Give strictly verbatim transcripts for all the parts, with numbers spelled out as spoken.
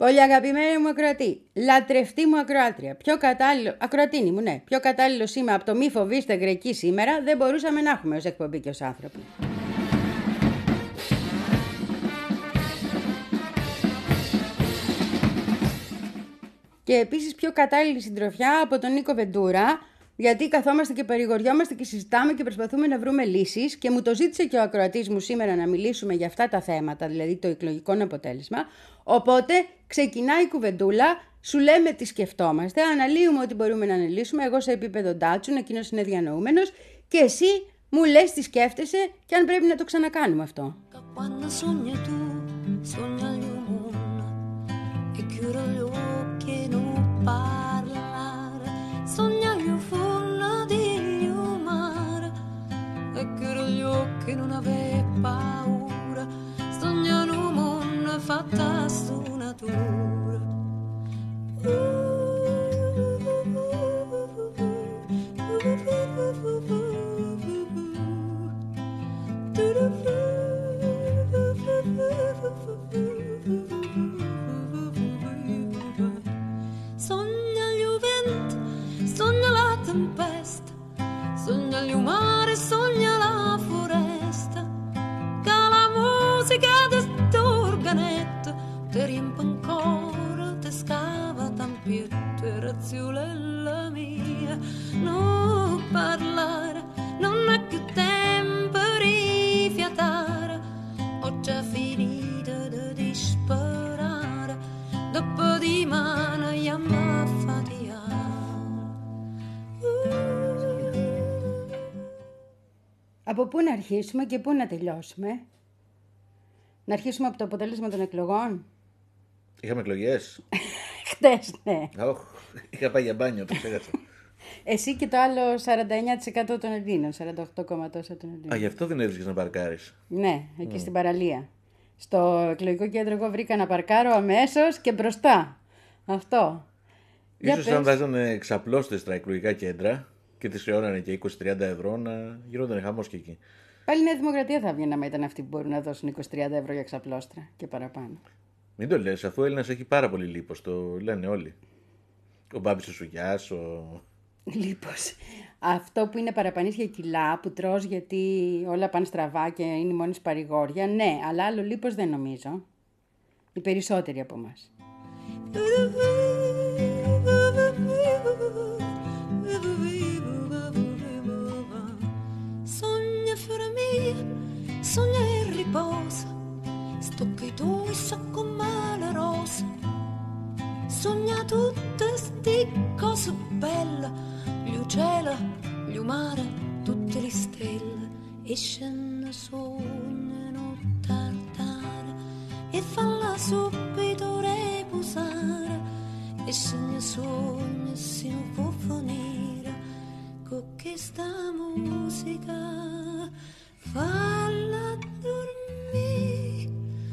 Πολύ αγαπημένη μου ακροατή, λατρευτή μου ακροάτρια, πιο κατάλληλο, ακροατίνη μου, ναι, πιο κατάλληλο σήμα από το μη φοβήστε Γκρεκή σήμερα δεν μπορούσαμε να έχουμε ως εκπομπή και ως άνθρωποι. Και επίσης πιο κατάλληλη συντροφιά από τον Νίκο Βεντούρα, γιατί καθόμαστε και παρηγοριόμαστε και συζητάμε και προσπαθούμε να βρούμε λύσεις και μου το ζήτησε και ο ακροατής μου σήμερα να μιλήσουμε για αυτά τα θέματα, δηλαδή το εκλογικό αποτέλεσμα. Οπότε ξεκινάει η κουβεντούλα, σου λέμε τι σκεφτόμαστε, αναλύουμε ό,τι μπορούμε να αναλύσουμε, εγώ σε επίπεδο ντάτσουν, εκείνος είναι διανοούμενος και εσύ μου λες τι σκέφτεσαι και αν πρέπει να το ξανακάνουμε αυτό. Che non aveva paura, sognano un mondo fatta su natura. Sogna il vento, sogna la tempesta, sogna il mare, sogna la foresta, che la musica di sto organetto ti riempie ancora, ti scava tampietto, razzolella mia, non parlare, non è più tempo di fiatare, ho già finito di disperare, dopo di mano io mi affatiare. Από πού να αρχίσουμε και πού να τελειώσουμε? Να αρχίσουμε από το αποτέλεσμα των εκλογών. Είχαμε εκλογές. Χτες, ναι. Oh, είχα πάει για μπάνιο, το ξέχασα. Εσύ και το άλλο σαράντα εννέα τοις εκατό των Ελλήνων, σαράντα οκτώ κόμμα τόσα των Ελλήνων. Α, γι' αυτό δεν έβρισκες να παρκάρεις. Ναι, εκεί mm. στην παραλία. Στο εκλογικό κέντρο εγώ βρήκα να παρκάρω αμέσως και μπροστά. Αυτό. Ίσως αν βάζανε εξαπλώστες στα εκλογικά κέντρα και τις χρεώνανε και είκοσι με τριάντα ευρώ να γινόταν χαμός και εκεί. Πάλι η Νέα Δημοκρατία θα βγαίνει άμα ήταν αυτοί που μπορούν να δώσουν είκοσι με τριάντα ευρώ για ξαπλώστρα και παραπάνω. Μην το λες, αφού ο Έλληνας έχει πάρα πολύ λίπος, το λένε όλοι. Ο Μπάμπης ο Σουγιάς, ο... Λίπος. Αυτό που είναι παραπανίσια κιλά που τρως γιατί όλα πάνε στραβά και είναι μόνη παρηγόρια, ναι, αλλά άλλο λίπος δεν νομίζω. Οι περισσότεροι από εμάς. Sogna e riposa, sto che tu so come la rosa. Sogna tutte sti cose belle, gli uccelli, gli umari, tutte le stelle. E scende sognano tartare e falla subito riposare. E sogna sogna si non può finire con questa musica. Falla dormire.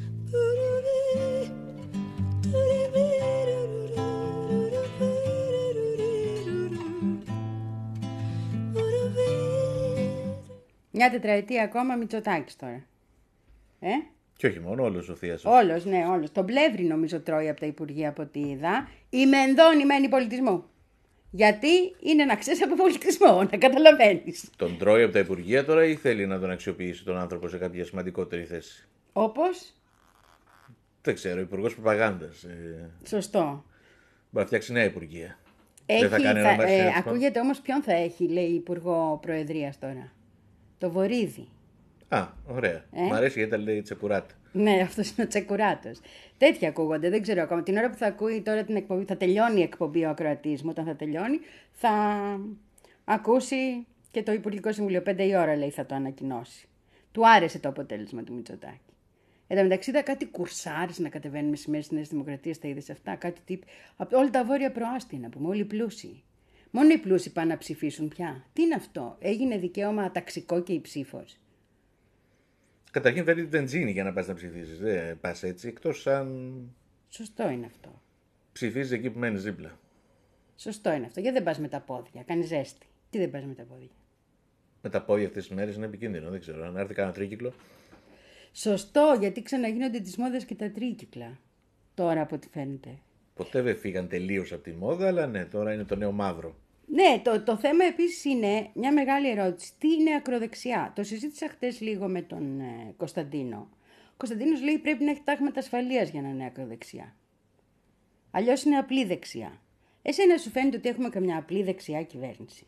Μια τετραετία ακόμα Μητσοτάκης τώρα. Ε? Και όχι μόνο, όλος ο Θείας. Όλος, ναι, όλος. Τον Πλεύρη νομίζω τρώει από τα Υπουργεία από ό,τι είδα. Η Μενδώνη μένει πολιτισμού. Γιατί είναι να ξέρεις από πολιτισμό, να καταλαβαίνεις. Τον τρώει από τα Υπουργεία τώρα ή θέλει να τον αξιοποιήσει τον άνθρωπο σε κάποια σημαντικότερη θέση? Όπως? Δεν ξέρω, υπουργός προπαγάνδας. Ε... Σωστό. Μπορεί να φτιάξει νέα Υπουργεία. Έχει, Δεν θα κάνει θα, ένα ε, ακούγεται όμως ποιον θα έχει, λέει Υπουργό Προεδρίας τώρα. Το Βορίδη. Α, ωραία. Ε? Μ' αρέσει γιατί τα λέει Τσεκουράτα. Ναι, αυτός είναι ο Τσεκουράτος. Τέτοια ακούγονται, δεν ξέρω ακόμα. Την ώρα που θα ακούει τώρα την εκπομπή, θα τελειώνει η εκπομπή ο ακροατής μου, όταν θα τελειώνει, θα ακούσει και το Υπουργικό Συμβουλίο. Πέντε η ώρα, λέει, θα το ανακοινώσει. Του άρεσε το αποτέλεσμα του Μητσοτάκη. Εν τω μεταξύ είδα κάτι κουρσάρες να κατεβαίνουν μεσημέρι στη Νέα Δημοκρατία, τα είδες αυτά, κάτι τύπου. Από όλα τα βόρεια προάστια, να πούμε, όλοι οι πλούσιοι. Μόνο οι πλούσιοι πάνε να ψηφίσουν πια. Τι είναι αυτό, έγινε δικαίωμα ταξικό και η ψήφος. Καταρχήν φέρει την τεντζίνη για να πας να ψηφίσεις. Δεν πας έτσι, εκτός αν... Σωστό είναι αυτό. Ψηφίζεις εκεί που μένεις δίπλα. Σωστό είναι αυτό. Γιατί δεν πας με τα πόδια, κάνει ζέστη. Τι δεν πας με τα πόδια? Με τα πόδια αυτές τις μέρες είναι επικίνδυνο, δεν ξέρω. Αν έρθει κανένα τρίκυκλο. Σωστό, γιατί ξαναγίνονται τις μόδες και τα τρίκυκλα. τώρα από ό,τι φαίνεται. Ποτέ δεν φύγαν τελείως από τη μόδα, αλλά ναι, τώρα είναι το νέο μαύρο. Ναι, το, το θέμα επίσης είναι μια μεγάλη ερώτηση. Τι είναι ακροδεξιά? Το συζήτησα χτες λίγο με τον ε, Κωνσταντίνο. Ο Κωνσταντίνος λέει πρέπει να έχει τάγματα ασφαλείας για να είναι ακροδεξιά. Αλλιώς είναι απλή δεξιά. Εσένα σου φαίνεται ότι έχουμε καμιά απλή δεξιά κυβέρνηση?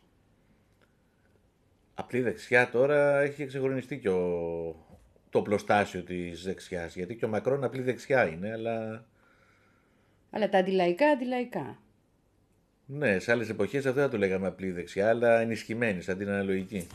Απλή δεξιά τώρα έχει εξυγχρονιστεί και ο... το πλωστάσιο της δεξιάς. Γιατί και ο Μακρόν απλή δεξιά είναι, αλλά... Αλλά τα αντιλαϊκά, αντιλαϊκά. Ναι, σε άλλες εποχές αυτό θα το λέγαμε απλή δεξιά, αλλά ενισχυμένη, σαν την αναλογική.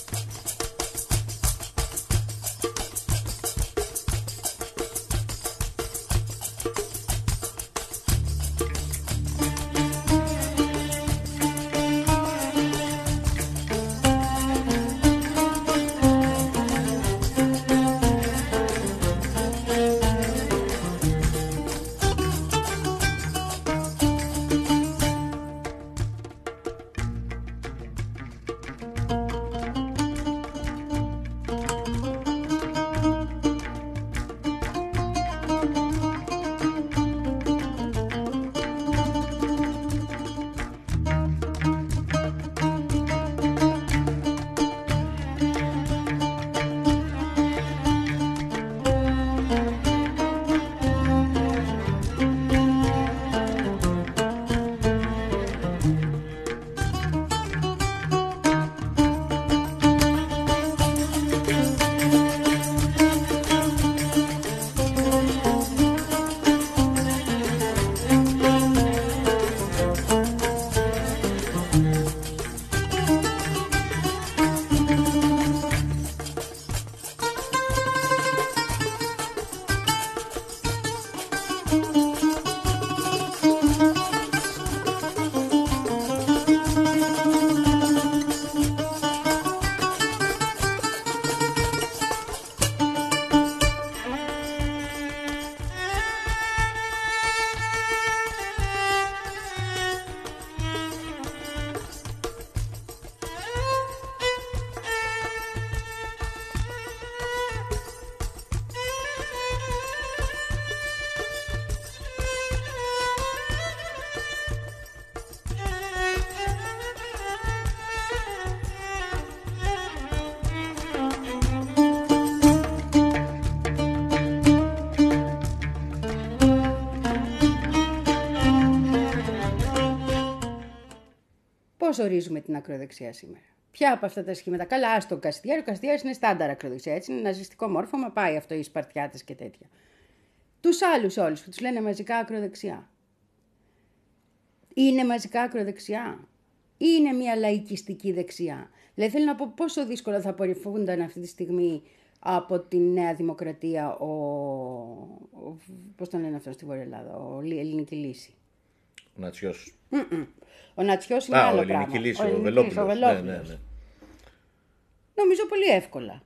Πώς ορίζουμε την ακροδεξιά σήμερα? Ποια από αυτά τα σχήματα? Καλά, άστο Καστιάρη. Ο Καστιάρης είναι στάνταρ ακροδεξιά. Έτσι είναι ναζιστικό μόρφωμα, πάει αυτό, οι Σπαρτιάτες και τέτοια. Τους άλλους όλους που τους λένε μαζικά ακροδεξιά. Είναι μαζικά ακροδεξιά ή είναι μια λαϊκιστική δεξιά? Δηλαδή θέλω να πω πόσο δύσκολο θα απορριφούνταν αυτή τη στιγμή από τη Νέα Δημοκρατία ο, ο πώς τον λένε αυτό στη Βόρεια Ελλάδα, ο Ελληνική Λύση. Ο Νατσιός. Mm-mm. Ο Νατσιός είναι Α, άλλο ο πράγμα. Ελληνική Λύση, ο, ο, ο Βελόπουλος. Ο Βελόπουλος. Ναι, ναι, ναι. Νομίζω πολύ εύκολα.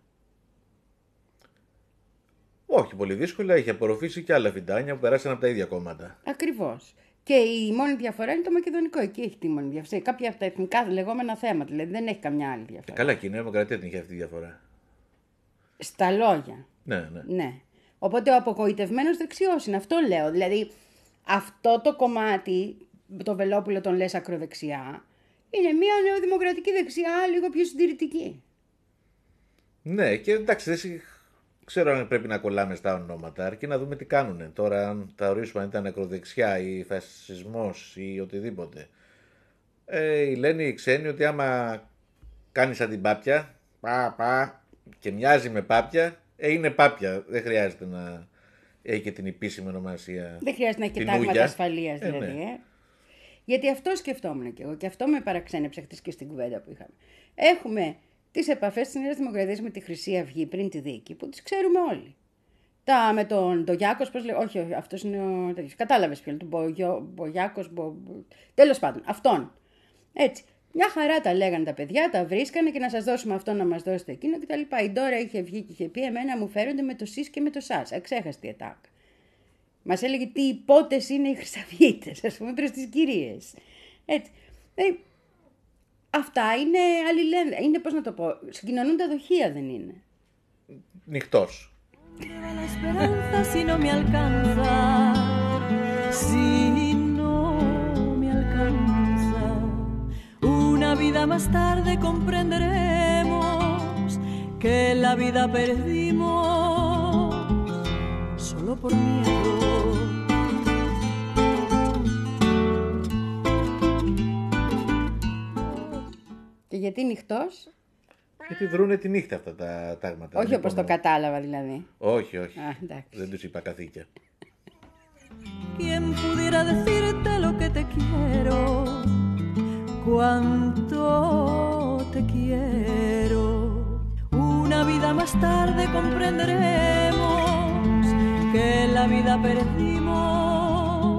Όχι πολύ δύσκολα, έχει απορροφήσει και άλλα βιντάνια που περάσαν από τα ίδια κόμματα. Ακριβώς. Και η μόνη διαφορά είναι το μακεδονικό. Εκεί έχει τη μόνη διαφορά. Κάποια από τα εθνικά λεγόμενα θέματα. Δηλαδή δεν έχει καμιά άλλη διαφορά. Ε, καλά, και η Νέα Δημοκρατία την είχε αυτή τη διαφορά. Στα λόγια. Ναι, ναι. Ναι. Οπότε ο απογοητευμένος δεξιός είναι. Αυτό λέω. Δηλαδή αυτό το κομμάτι, το Βελόπουλο τον λες ακροδεξιά, είναι μια νεοδημοκρατική δεξιά, λίγο πιο συντηρητική. Ναι, και εντάξει, δεν ξέρω αν πρέπει να κολλάμε στα ονόματα, αρκεί να δούμε τι κάνουν. Τώρα, αν θα ορίσουμε αν ήταν ακροδεξιά ή φασισμός ή οτιδήποτε. Ε, λένε οι ξένοι ότι άμα κάνεις σαν την πάπια, πα, πα, και μοιάζει με πάπια, ε, είναι πάπια. Δεν χρειάζεται να έχει και την επίσημη ονομασία. Δεν χρειάζεται να έχει και τάγματα ασφαλείας δηλαδή. Ε, ναι. ε. Γιατί αυτό σκεφτόμουν κι εγώ και αυτό με παραξένεψε χτες και στην κουβέντα που είχαμε. Έχουμε τις επαφές της Νέας Δημοκρατίας με τη Χρυσή Αυγή πριν τη δίκη, που τις ξέρουμε όλοι. Τα με τον Ντογιάκος, πώς λέει, όχι, όχι, αυτός είναι ο τέτοιος. Κατάλαβες ποιον, τον Μπογιο, Μπογιάκος, Μπο... τέλος πάντων, αυτόν. Έτσι. Μια χαρά τα λέγανε τα παιδιά, τα βρίσκανε και να σας δώσουμε αυτό, να μας δώσετε εκείνο κτλ. Η Ντόρα είχε βγει και είχε πει: εμένα μου φέρονται με το σεις και με το σας. Αξέχαστη ετάκα. Μας έλεγε τι υπότες είναι οι χρυσαυγίτες, ας πούμε, προς τις κυρίες. Έτσι. Ε, αυτά είναι αλληλένδετα. Είναι, πώς να το πω, συγκοινωνούν τα δοχεία, δεν είναι? Νυχτός. La esperanza si no me alcanza si no me alcanza. Una vida más tarde comprenderemos que la vida perdimos solo por miedo. Και γιατί νυχτός? Γιατί δρούνε τη νύχτα αυτά τα τάγματα. Όχι όπως το κατάλαβα δηλαδή. Όχι, όχι. Α, εντάξει. Δεν τους είπα καθήκια. Quien pudiera decirte lo que te quiero, cuánto te quiero. Una vida más tarde comprenderemos que la vida perdimos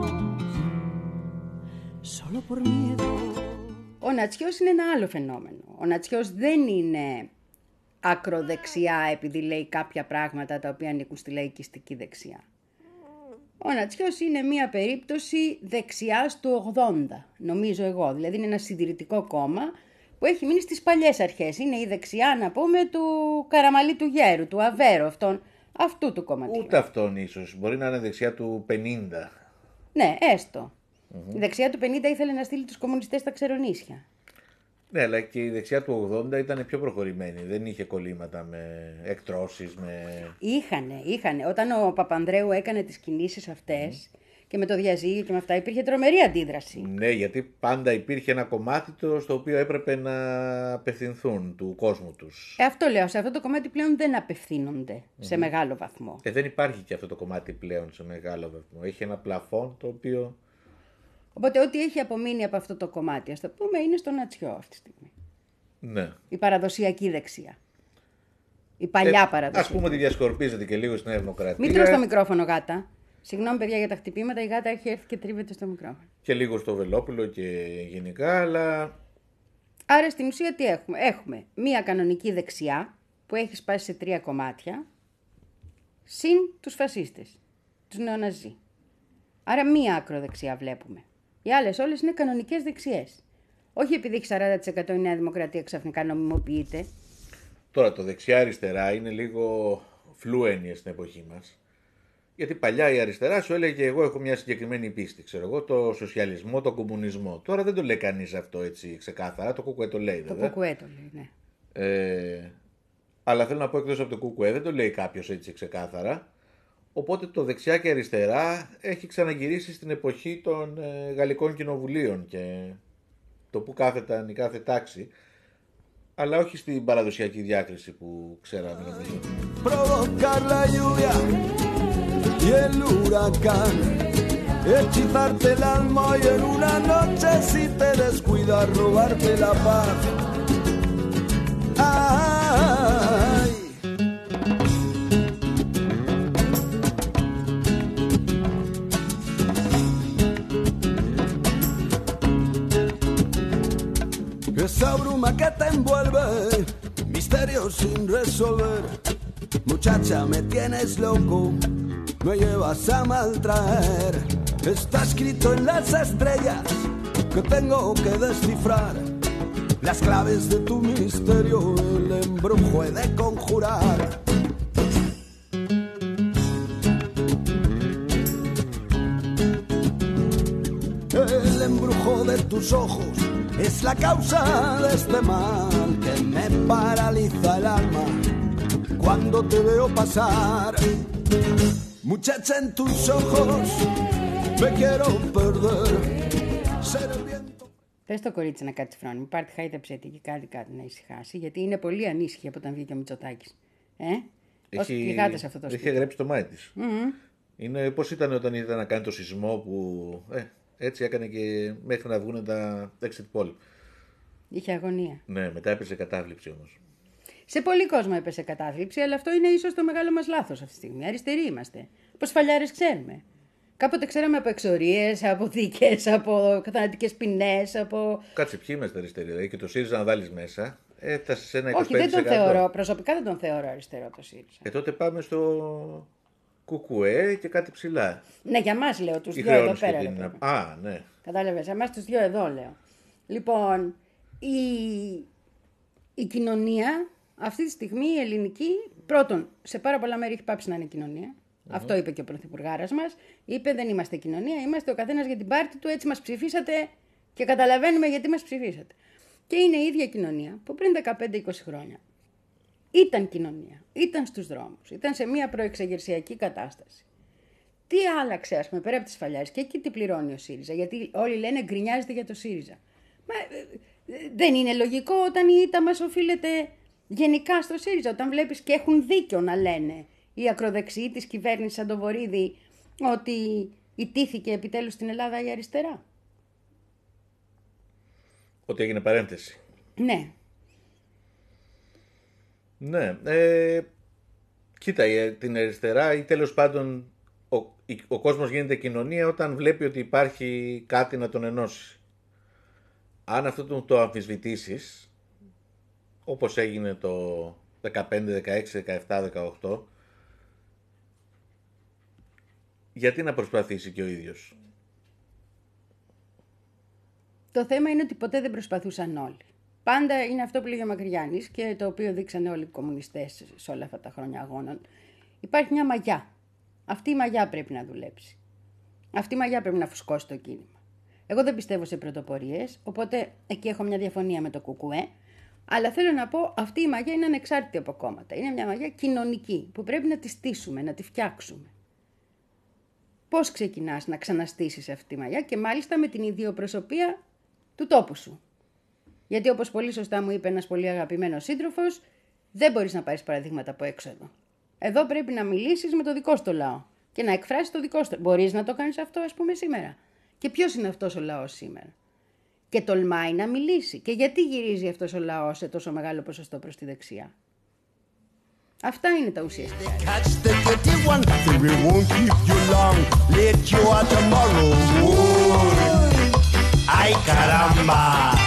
solo por miedo. Ο νατσιός είναι ένα άλλο φαινόμενο. Ο νατσιός δεν είναι ακροδεξιά επειδή λέει κάποια πράγματα τα οποία ανήκουν στη λαϊκιστική δεξιά. Ο νατσιός είναι μια περίπτωση δεξιάς του ογδόντα, νομίζω εγώ. Δηλαδή είναι ένα συντηρητικό κόμμα που έχει μείνει στις παλιές αρχές. Είναι η δεξιά, να πούμε, του Καραμαλή του Γέρου, του Αβέρου, αυτόν, αυτού του κομματιού. Ούτε αυτόν ίσως. Μπορεί να είναι δεξιά του πενήντα. Ναι, έστω. Mm-hmm. Η δεξιά του πενήντα ήθελε να στείλει τους κομμουνιστές στα Ξερονήσια. Ναι, αλλά και η δεξιά του ογδόντα ήταν πιο προχωρημένη. Δεν είχε κολλήματα με εκτρώσεις, με... Είχανε, είχανε. Όταν ο Παπανδρέου έκανε τις κινήσεις αυτές mm. και με το διαζύγιο και με αυτά υπήρχε τρομερή αντίδραση. Ναι, γιατί πάντα υπήρχε ένα κομμάτι το στο οποίο έπρεπε να απευθυνθούν του κόσμου τους. Ε, αυτό λέω, σε αυτό το κομμάτι πλέον δεν απευθύνονται mm. σε μεγάλο βαθμό. Ε, δεν υπάρχει και αυτό το κομμάτι πλέον σε μεγάλο βαθμό. Έχει ένα πλαφόν το οποίο... Οπότε ό,τι έχει απομείνει από αυτό το κομμάτι, ας το πούμε, είναι στο νατσιό αυτή τη στιγμή. Ναι. Η παραδοσιακή δεξιά. Η παλιά ε, παραδοσιακή. Ας πούμε ότι διασκορπίζεται και λίγο στην Νέα Δημοκρατία. Μην τρως το μικρόφωνο, γάτα. Συγγνώμη, παιδιά, για τα χτυπήματα. Η γάτα έχει έρθει και τρίβεται στο μικρόφωνο. Και λίγο στο Βελόπουλο και γενικά, αλλά... Άρα στην ουσία τι έχουμε. Έχουμε μία κανονική δεξιά που έχει σπάσει σε τρία κομμάτια, συν τους φασίστες, τους νεοναζί. Άρα μία ακροδεξιά βλέπουμε. Οι άλλες όλες είναι κανονικές δεξιές. Όχι επειδή έχει σαράντα τοις εκατό η Νέα Δημοκρατία ξαφνικά νομιμοποιείται. Τώρα το δεξιά-αριστερά είναι λίγο φλού έννοιες στην εποχή μας. Γιατί παλιά η αριστερά σου έλεγε εγώ έχω μια συγκεκριμένη πίστη. Ξέρω εγώ, το σοσιαλισμό, το κομμουνισμό. Τώρα δεν το λέει κανείς αυτό έτσι ξεκάθαρα. Το Κουκουέ το λέει, βέβαια. Το Κουκουέ το λέει, ναι. Ε, αλλά θέλω να πω εκτός από το Κουκουέ δεν το λέει κάποιος έτσι ξεκάθαρα. Οπότε το δεξιά και αριστερά έχει ξαναγυρίσει στην εποχή των ε, γαλλικών κοινοβουλίων και το που κάθεταν η κάθε τάξη, αλλά όχι στην παραδοσιακή διάκριση που ξέραμε νομίζω. Provocar la lluvia y el huracán, hechizarte el alma y en una noche si te descuidas robarte la paz. Ay. Esa bruma que te envuelve, misterios sin resolver. Muchacha, me tienes loco, me llevas a maltraer. Está escrito en las estrellas que tengo que descifrar. Las claves de tu misterio, el embrujo he de conjurar. El embrujo de tus ojos es la causa de este mal que me paraliza el alma cuando te veo pasar. Muchacha, en tus ojos me quiero perder. Ser el viento. Πες το κορίτσι να κάτσει φρόνιμο. Πάρτε χάιδεψε τη και κάτι κάτι να ησυχάσει, γιατί είναι πολύ ανήσυχη από όταν βγήκε ο Μητσοτάκης. Ε? Ως πληγάτες αυτό το σπίτι. Είχε γρέψει το μάτι της. Mm-hmm. Είναι πώς ήταν όταν ήταν να κάνει το σεισμό που... Ε, έτσι έκανε και μέχρι να βγουν τα exit poll. Είχε αγωνία. Ναι, μετά έπεσε κατάθλιψη όμως. Σε πολύ κόσμο έπεσε κατάθλιψη, αλλά αυτό είναι ίσως το μεγάλο μας λάθος αυτή τη στιγμή. Αριστεροί είμαστε. Πώς φαλιάρες ξέρουμε. Κάποτε ξέραμε από εξορίες, από δίκες, από θανατικές ποινές, από... Κάτσε, ποιοι είμαστε αριστεροί. Δηλαδή και το ΣΥΡΙΖΑ να βάλεις μέσα, έφτασε σε ένα είκοσι πέντε Όχι, τοις εκατό. δεν τον θεωρώ. Προσωπικά δεν τον θεωρώ αριστερό το ΣΥΡΙΖΑ. Ε, τότε πάμε στο Κουκουέ και κάτι ψηλά. Ναι, για μας λέω, τους Η δυο εδώ την... πέρα. Α, ναι. Κατάλαβες, εμάς τους δυο εδώ λέω. Λοιπόν, η... η κοινωνία αυτή τη στιγμή η ελληνική, πρώτον, σε πάρα πολλά μέρη έχει πάψει να είναι κοινωνία. Αυτό είπε και ο πρωθυπουργάρας μας. Είπε δεν είμαστε κοινωνία, είμαστε ο καθένας για την πάρτη του, έτσι μας ψηφίσατε και καταλαβαίνουμε γιατί μας ψηφίσατε. Και είναι η ίδια κοινωνία που πριν δεκαπέντε είκοσι χρόνια ήταν κοινωνία, ήταν στους δρόμους, ήταν σε μια προεξεγερσιακή κατάσταση. Τι άλλαξε, ας πούμε, πέρα από τις σφαλιάρες, και εκεί τι πληρώνει ο ΣΥΡΙΖΑ, γιατί όλοι λένε γκρινιάζεται για το ΣΥΡΙΖΑ. Μα δεν είναι λογικό όταν η ήττα μας οφείλεται γενικά στο ΣΥΡΙΖΑ, όταν βλέπεις και έχουν δίκιο να λένε οι ακροδεξιοί της κυβέρνησης σαν το Βορίδη ότι ιτήθηκε επιτέλους στην Ελλάδα η αριστερά. Ότι έγινε παρένθεση. Ναι. Ναι. Ε, κοίτα, την αριστερά ή τέλος πάντων ο, ο κόσμος γίνεται κοινωνία όταν βλέπει ότι υπάρχει κάτι να τον ενώσει. Αν αυτό το, το αμφισβητήσεις, όπως έγινε το δεκαπέντε, δεκαέξι, δεκαεπτά, δεκαοκτώ, γιατί να προσπαθήσει και ο ίδιος. Το θέμα είναι ότι ποτέ δεν προσπαθούσαν όλοι. Πάντα είναι αυτό που λέγει ο Μακρυγιάννης και το οποίο δείξανε όλοι οι κομμουνιστές σε όλα αυτά τα χρόνια αγώνων. Υπάρχει μια μαγιά. Αυτή η μαγιά πρέπει να δουλέψει. Αυτή η μαγιά πρέπει να φουσκώσει το κίνημα. Εγώ δεν πιστεύω σε πρωτοπορίες, οπότε εκεί έχω μια διαφωνία με το ΚΚΕ. Αλλά θέλω να πω, αυτή η μαγιά είναι ανεξάρτητη από κόμματα. Είναι μια μαγιά κοινωνική που πρέπει να τη στήσουμε, να τη φτιάξουμε. Πώς ξεκινάς να ξαναστήσεις αυτή τη μαγιά και μάλιστα με την ιδιοπροσωπία του τόπου σου. Γιατί όπως πολύ σωστά μου είπε ένας πολύ αγαπημένος σύντροφος, δεν μπορείς να πάρεις παραδείγματα από έξω εδώ. Εδώ πρέπει να μιλήσεις με το δικό σου λαό και να εκφράσεις το δικό σου. Μπορείς να το κάνεις αυτό, ας πούμε, σήμερα. Και ποιος είναι αυτός ο λαός σήμερα. Και τολμάει να μιλήσει. Και γιατί γυρίζει αυτός ο λαός σε τόσο μεγάλο ποσοστό προς τη δεξιά. Αυτά είναι τα ουσιαστικά. Ay caramba.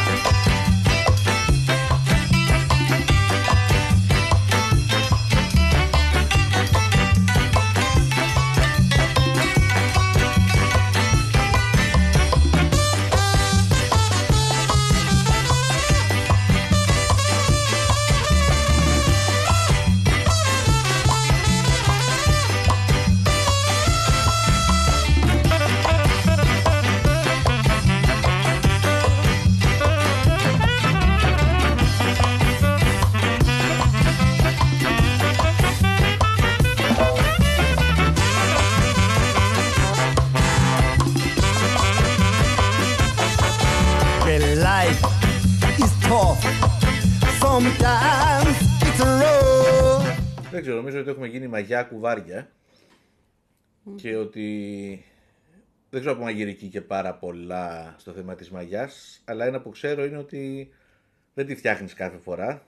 Δεν ξέρω, νομίζω ότι έχουμε γίνει μαγιά κουβάρια mm. και ότι δεν ξέρω από μαγειρική και πάρα πολλά στο θέμα της μαγιάς, αλλά ένα που ξέρω είναι ότι δεν τη φτιάχνεις κάθε φορά.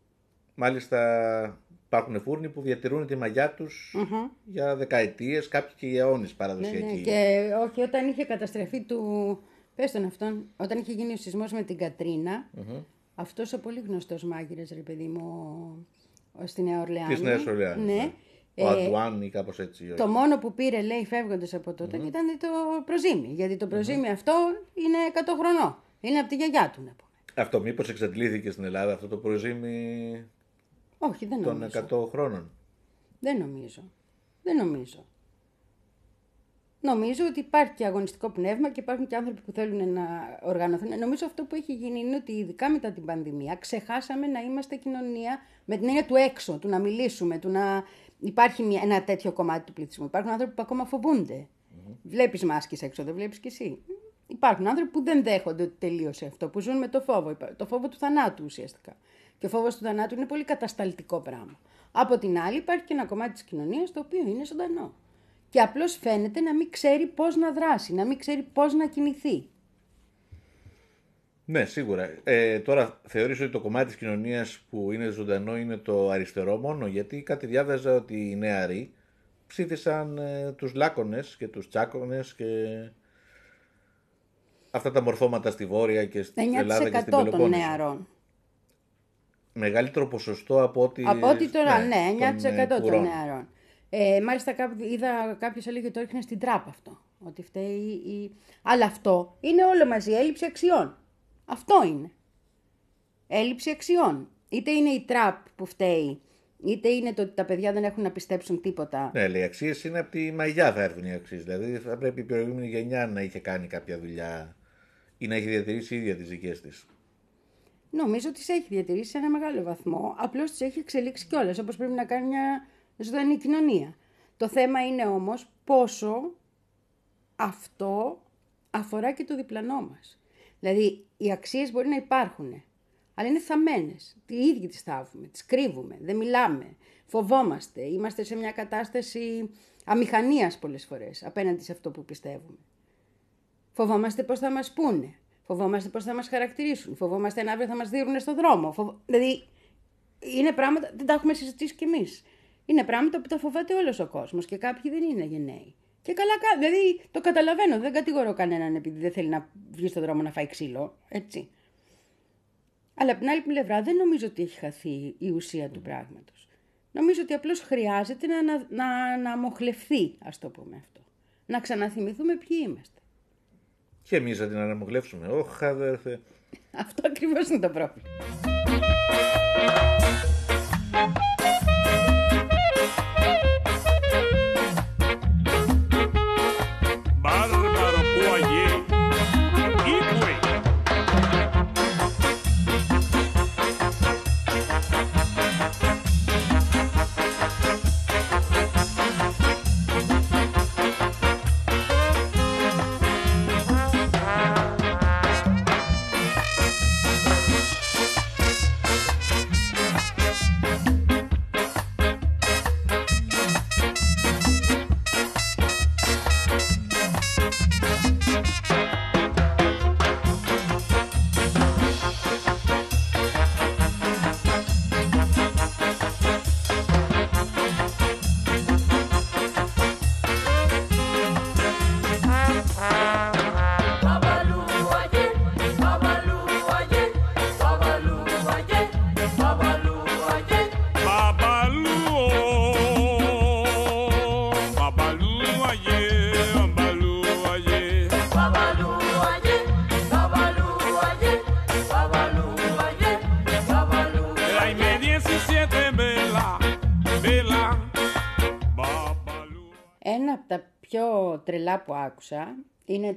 Μάλιστα υπάρχουν φούρνοι που διατηρούν τη μαγιά τους mm-hmm. για δεκαετίες, κάποιοι και για αιώνες παραδοσιακοί. Ναι, ναι. Και όχι, όταν είχε καταστρεφεί του... Πες τον αυτόν, όταν είχε γίνει ο σεισμός με την Κατρίνα, mm-hmm. αυτός ο πολύ γνωστός μάγειρας, ρε παιδί μου, στη Νέα Ορλεάνη. Της Νέας Ορλεάνης. Ναι. Ο Αντουάν ή κάπως έτσι. Το μόνο που πήρε, λέει, φεύγοντας από τότε mm-hmm. ήταν το προζύμι. Γιατί το προζύμι mm-hmm. αυτό είναι εκατό χρονών. Είναι από τη γιαγιά του, να πούμε. Αυτό μήπως εξαντλήθηκε στην Ελλάδα αυτό το προζύμι. Όχι, δεν νομίζω. Των εκατό χρόνων. Δεν νομίζω. Δεν νομίζω. Νομίζω ότι υπάρχει και αγωνιστικό πνεύμα και υπάρχουν και άνθρωποι που θέλουν να οργανωθούν. Νομίζω αυτό που έχει γίνει είναι ότι ειδικά μετά την πανδημία ξεχάσαμε να είμαστε κοινωνία με την έννοια του έξω, του να μιλήσουμε, του να υπάρχει μια, ένα τέτοιο κομμάτι του πληθυσμού. Υπάρχουν άνθρωποι που ακόμα φοβούνται. Mm-hmm. Βλέπεις μάσκες έξω, δεν βλέπεις κι εσύ. Υπάρχουν άνθρωποι που δεν δέχονται ότι τελείωσε αυτό, που ζουν με το φόβο, το φόβο του θανάτου ουσιαστικά. Και ο φόβος του θανάτου είναι πολύ κατασταλτικό πράγμα. Από την άλλη υπάρχει και ένα κομμάτι της κοινωνίας το οποίο είναι ζωντανό. Και απλώς φαίνεται να μην ξέρει πώς να δράσει, να μην ξέρει πώς να κινηθεί. Ναι, σίγουρα. Ε, τώρα θεωρείς ότι το κομμάτι της κοινωνίας που είναι ζωντανό είναι το αριστερό μόνο, γιατί κάτι διάβαζα ότι οι νεαροί ψήφισαν ε, τους Λάκωνες και τους Τσάκωνες και αυτά τα μορφώματα στη Βόρεια και στην Ελλάδα και στην Πελοπόννησο. των νεαρών. Μεγαλύτερο ποσοστό από ό,τι... Από ό,τι τώρα, ναι, ναι εννιά τοις εκατό των, των νεαρών. Ε, μάλιστα κάποιο, είδα κάποιος έλεγε ότι το έριχνε στην τράπ αυτό. Ότι φταίει η... Αλλά αυτό είναι όλο μαζί έλλειψη αξιών. Αυτό είναι. Έλλειψη αξιών. Είτε είναι η τραπ που φταίει είτε είναι το ότι τα παιδιά δεν έχουν να πιστέψουν τίποτα. Ναι, λέει, οι αξίες είναι από τη μαγιά θα έρθουν οι αξίες. Δηλαδή θα πρέπει η προηγούμενη γενιά να είχε κάνει κάποια δουλειά ή να έχει διατηρήσει η ίδια τις δικές της. Νομίζω ότι τις έχει διατηρήσει σε ένα μεγάλο βαθμό. Απλώς τις έχει εξελίξει κιόλας, όπως πρέπει να κάνει μια ζωντανή κοινωνία. Το θέμα είναι όμως πόσο αυτό αφορά και το διπλανό μας. Δηλαδή, οι αξίες μπορεί να υπάρχουν, αλλά είναι θαμμένες. Οι ίδιοι τις θάβουμε, τις κρύβουμε, δεν μιλάμε, φοβόμαστε. Είμαστε σε μια κατάσταση αμηχανίας πολλές φορές απέναντι σε αυτό που πιστεύουμε. Φοβόμαστε πώς θα μας πούνε. Φοβόμαστε πώς θα μας χαρακτηρίσουν. Φοβόμαστε αν αύριο θα μας δίνουν στον δρόμο. Φοβ... Δηλαδή, είναι πράγματα, δεν τα έχουμε συζητήσει κι εμείς. Είναι πράγματα που τα φοβάται όλος ο κόσμος και κάποιοι δεν είναι γενναίοι. Και καλά, δηλαδή το καταλαβαίνω, δεν κατηγορώ κανέναν επειδή δεν θέλει να βγει στον δρόμο να φάει ξύλο, έτσι. Αλλά από την άλλη πλευρά δεν νομίζω ότι έχει χαθεί η ουσία του πράγματος. Νομίζω ότι απλώς χρειάζεται να, να, να, να αμοχλευθεί, ας το πούμε αυτό. Να ξαναθυμηθούμε ποιοι είμαστε. Και εμείς θα την αναμοχλεύσουμε. Ωχ, αδέρφε. Αυτό ακριβώς είναι το πρόβλημα. Ένα από τα πιο τρελά που άκουσα είναι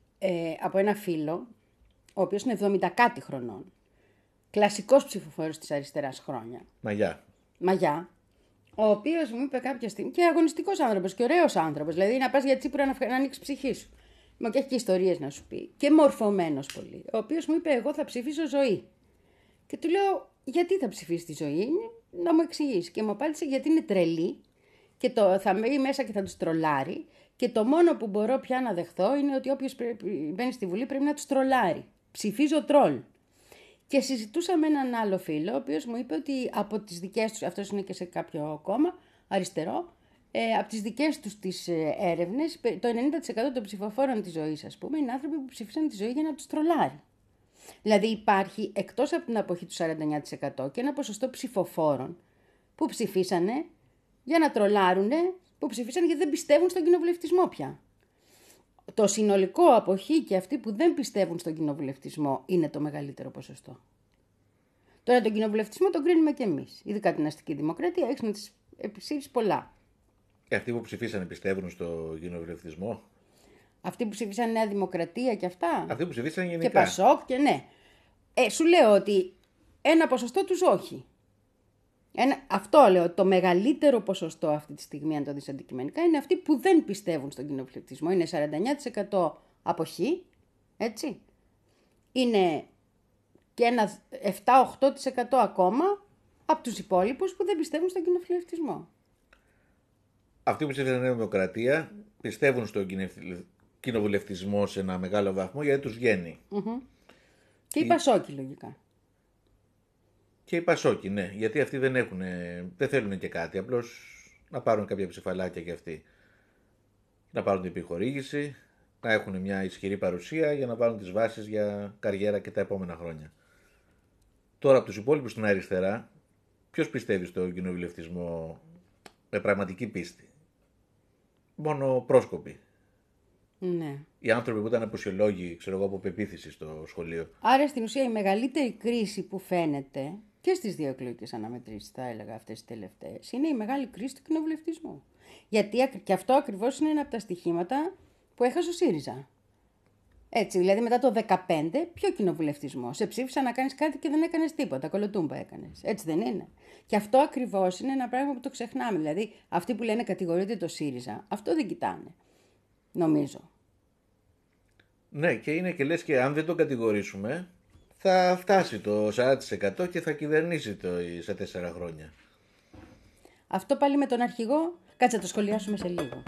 ε, από ένα φίλο, ο οποίος είναι εβδομήντα κάτι χρονών, κλασικός ψηφοφόρος της αριστεράς χρόνια. Μαγιά. Μαγιά. Ο οποίος μου είπε κάποια στιγμή, και αγωνιστικός άνθρωπος και ωραίος άνθρωπος, δηλαδή να πας για Τσίπουρα να, να ανοίξει ψυχή σου. Μα και έχει και ιστορίες να σου πει. Και μορφωμένος πολύ. Ο οποίος μου είπε, εγώ θα ψηφίσω ζωή. Και του λέω, γιατί θα ψηφίσει τη ζωή, να μου εξηγήσει. Και μου απάντησε, γιατί είναι τρελή και το, θα μπει μέσα και θα τους τρολάρει. Και το μόνο που μπορώ πια να δεχθώ είναι ότι όποιος μπαίνει στη Βουλή πρέπει να τους τρολάρει. Ψηφίζω τρόλ. Και συζητούσα με έναν άλλο φίλο, ο οποίος μου είπε ότι από τις δικές τους, αυτός είναι και σε κάποιο κόμμα, αριστερό, ε, από τις δικές τους τις έρευνες, το ενενήντα τοις εκατό των ψηφοφόρων της ζωής, ας πούμε, είναι άνθρωποι που ψήφισαν τη ζωή για να τους τρολάρει. Δηλαδή υπάρχει, εκτός από την αποχή του σαράντα εννέα τοις εκατό, και ένα ποσοστό ψηφοφόρων που ψηφίσανε για να τρολάρουνε, που ψηφίσανε γιατί δεν πιστεύουν στον κοινοβουλευτισμό πια. Το συνολικό αποχή και αυτοί που δεν πιστεύουν στον κοινοβουλευτισμό είναι το μεγαλύτερο ποσοστό. Τώρα τον κοινοβουλευτισμό τον κρίνουμε και εμείς. Ειδικά την αστική δημοκρατία, έχεις να τις επισύρεις πολλά. Και αυτοί που ψηφίσανε πιστεύουν στον κοινοβουλευτισμό. Αυτοί που ψηφίσαν Νέα Δημοκρατία και αυτά. Αυτοί που ψηφίσαν γενικά. Και Πασόκ και ναι. Ε, σου λέω ότι ένα ποσοστό τους όχι. Ένα, αυτό λέω, το μεγαλύτερο ποσοστό αυτή τη στιγμή, αν το δεις αντικειμενικά, είναι αυτοί που δεν πιστεύουν στον κοινοβουλευτισμό. Είναι σαράντα εννέα τοις εκατό αποχή, έτσι. Είναι και ένα επτά με οκτώ τοις εκατό ακόμα από τους υπόλοιπους που δεν πιστεύουν στον κοινοβουλευτισμό. Αυτοί που ψήφισαν Νέα Δημοκρατία πιστεύουν στον κοινοβουλευτισμό σε ένα μεγάλο βαθμό γιατί τους βγαίνει. Mm-hmm. Και οι Πασόκοι λογικά. Και οι Πασόκοι, ναι, γιατί αυτοί δεν, έχουν, δεν θέλουν και κάτι, απλώς να πάρουν κάποια ψηφαλάκια και αυτοί. Να πάρουν την επιχορήγηση, να έχουν μια ισχυρή παρουσία για να βάλουν τις βάσεις για καριέρα και τα επόμενα χρόνια. Τώρα από τους υπόλοιπους στην αριστερά, ποιος πιστεύει στον κοινοβουλευτισμό με πραγματική πίστη? Μόνο πρόσκοποι. Ναι. Οι άνθρωποι που ήταν αποσιολόγοι, ξέρω εγώ, από πεποίθηση στο σχολείο. Άρα στην ουσία η μεγαλύτερη κρίση που φαίνεται και στις δύο εκλογικές αναμετρήσεις, θα έλεγα αυτές τις τελευταίες, είναι η μεγάλη κρίση του κοινοβουλευτισμού. Γιατί και αυτό ακριβώς είναι ένα από τα στοιχήματα που έχασε ο ΣΥΡΙΖΑ. Έτσι, δηλαδή μετά το δεκαπέντε, ποιο κοινοβουλευτισμό? Σε ψήφισαν να κάνεις κάτι και δεν έκανες τίποτα. Κολοτούμπα έκανες. Έτσι δεν είναι? Και αυτό ακριβώς είναι ένα πράγμα που το ξεχνάμε. Δηλαδή, αυτοί που λένε κατηγορείται το ΣΥΡΙΖΑ, αυτό δεν κοιτάνε. Νομίζω. Ναι, και είναι και λες και αν δεν το κατηγορήσουμε, θα φτάσει το σαράντα τοις εκατό και θα κυβερνήσει το σε τέσσερα χρόνια. Αυτό πάλι με τον αρχηγό, κάτσε να το σχολιάσουμε σε λίγο.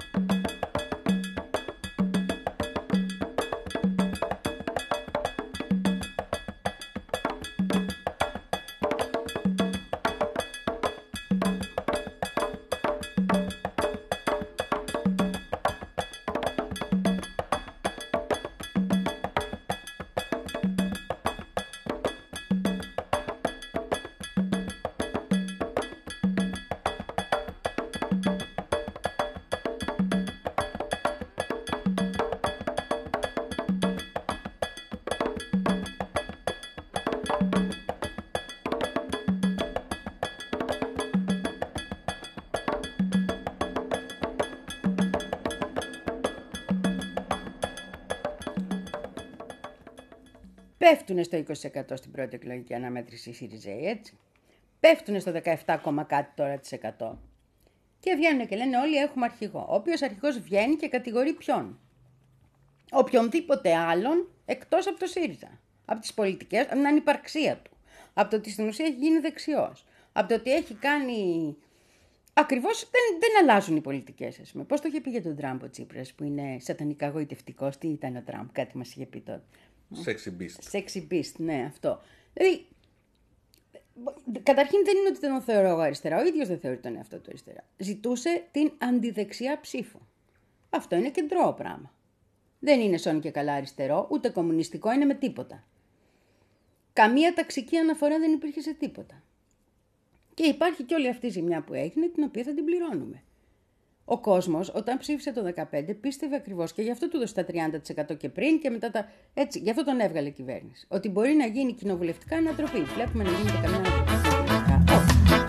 Πέφτουνε στο είκοσι τοις εκατό στην πρώτη εκλογική αναμέτρηση οι ΣΥΡΙΖΑΙ, έτσι. Πέφτουνε στο δεκαεπτά κόμμα κάτι τώρα της εκατό. Και βγαίνουν και λένε όλοι έχουμε αρχηγό. Ο οποίος αρχηγός βγαίνει και κατηγορεί ποιον? Οποιονδήποτε άλλον εκτός από το ΣΥΡΙΖΑ. Από τις πολιτικές, από την ανυπαρξία του. Από το ότι στην ουσία έχει γίνει δεξιός. Από το ότι έχει κάνει... Ακριβώς δεν, δεν αλλάζουν οι πολιτικές, ας πούμε. Πώς το είχε πει για τον Τραμπ ο Τσίπρας που είναι σατανικά γοητευτικός? Τι ήταν ο Τραμπ? Κάτι μας είχε πει τότε. Sexy beast. Sexy beast, ναι, αυτό. Δηλαδή, καταρχήν δεν είναι ότι τον θεωρώ εγώ αριστερά. Ο ίδιος δεν θεωρεί τον εαυτό του αριστερά. Ζητούσε την αντιδεξιά ψήφο. Αυτό είναι κεντρό πράγμα. Δεν είναι σώνει και καλά αριστερό, ούτε κομμουνιστικό, είναι με τίποτα. Καμία ταξική αναφορά δεν υπήρχε σε τίποτα. Και υπάρχει και όλη αυτή η ζημιά που έγινε, την οποία θα την πληρώνουμε. Ο κόσμος, όταν ψήφισε το δεκαπέντε, πίστευε ακριβώς και γι' αυτό του δώσε τα τριάντα τοις εκατό και πριν και μετά τα. Έτσι, γι' αυτό τον έβγαλε η κυβέρνηση. Ότι μπορεί να γίνει κοινοβουλευτικά ανατροπή. Βλέπουμε να γίνεται καμιά ανατροπή κοινοβουλευτικά.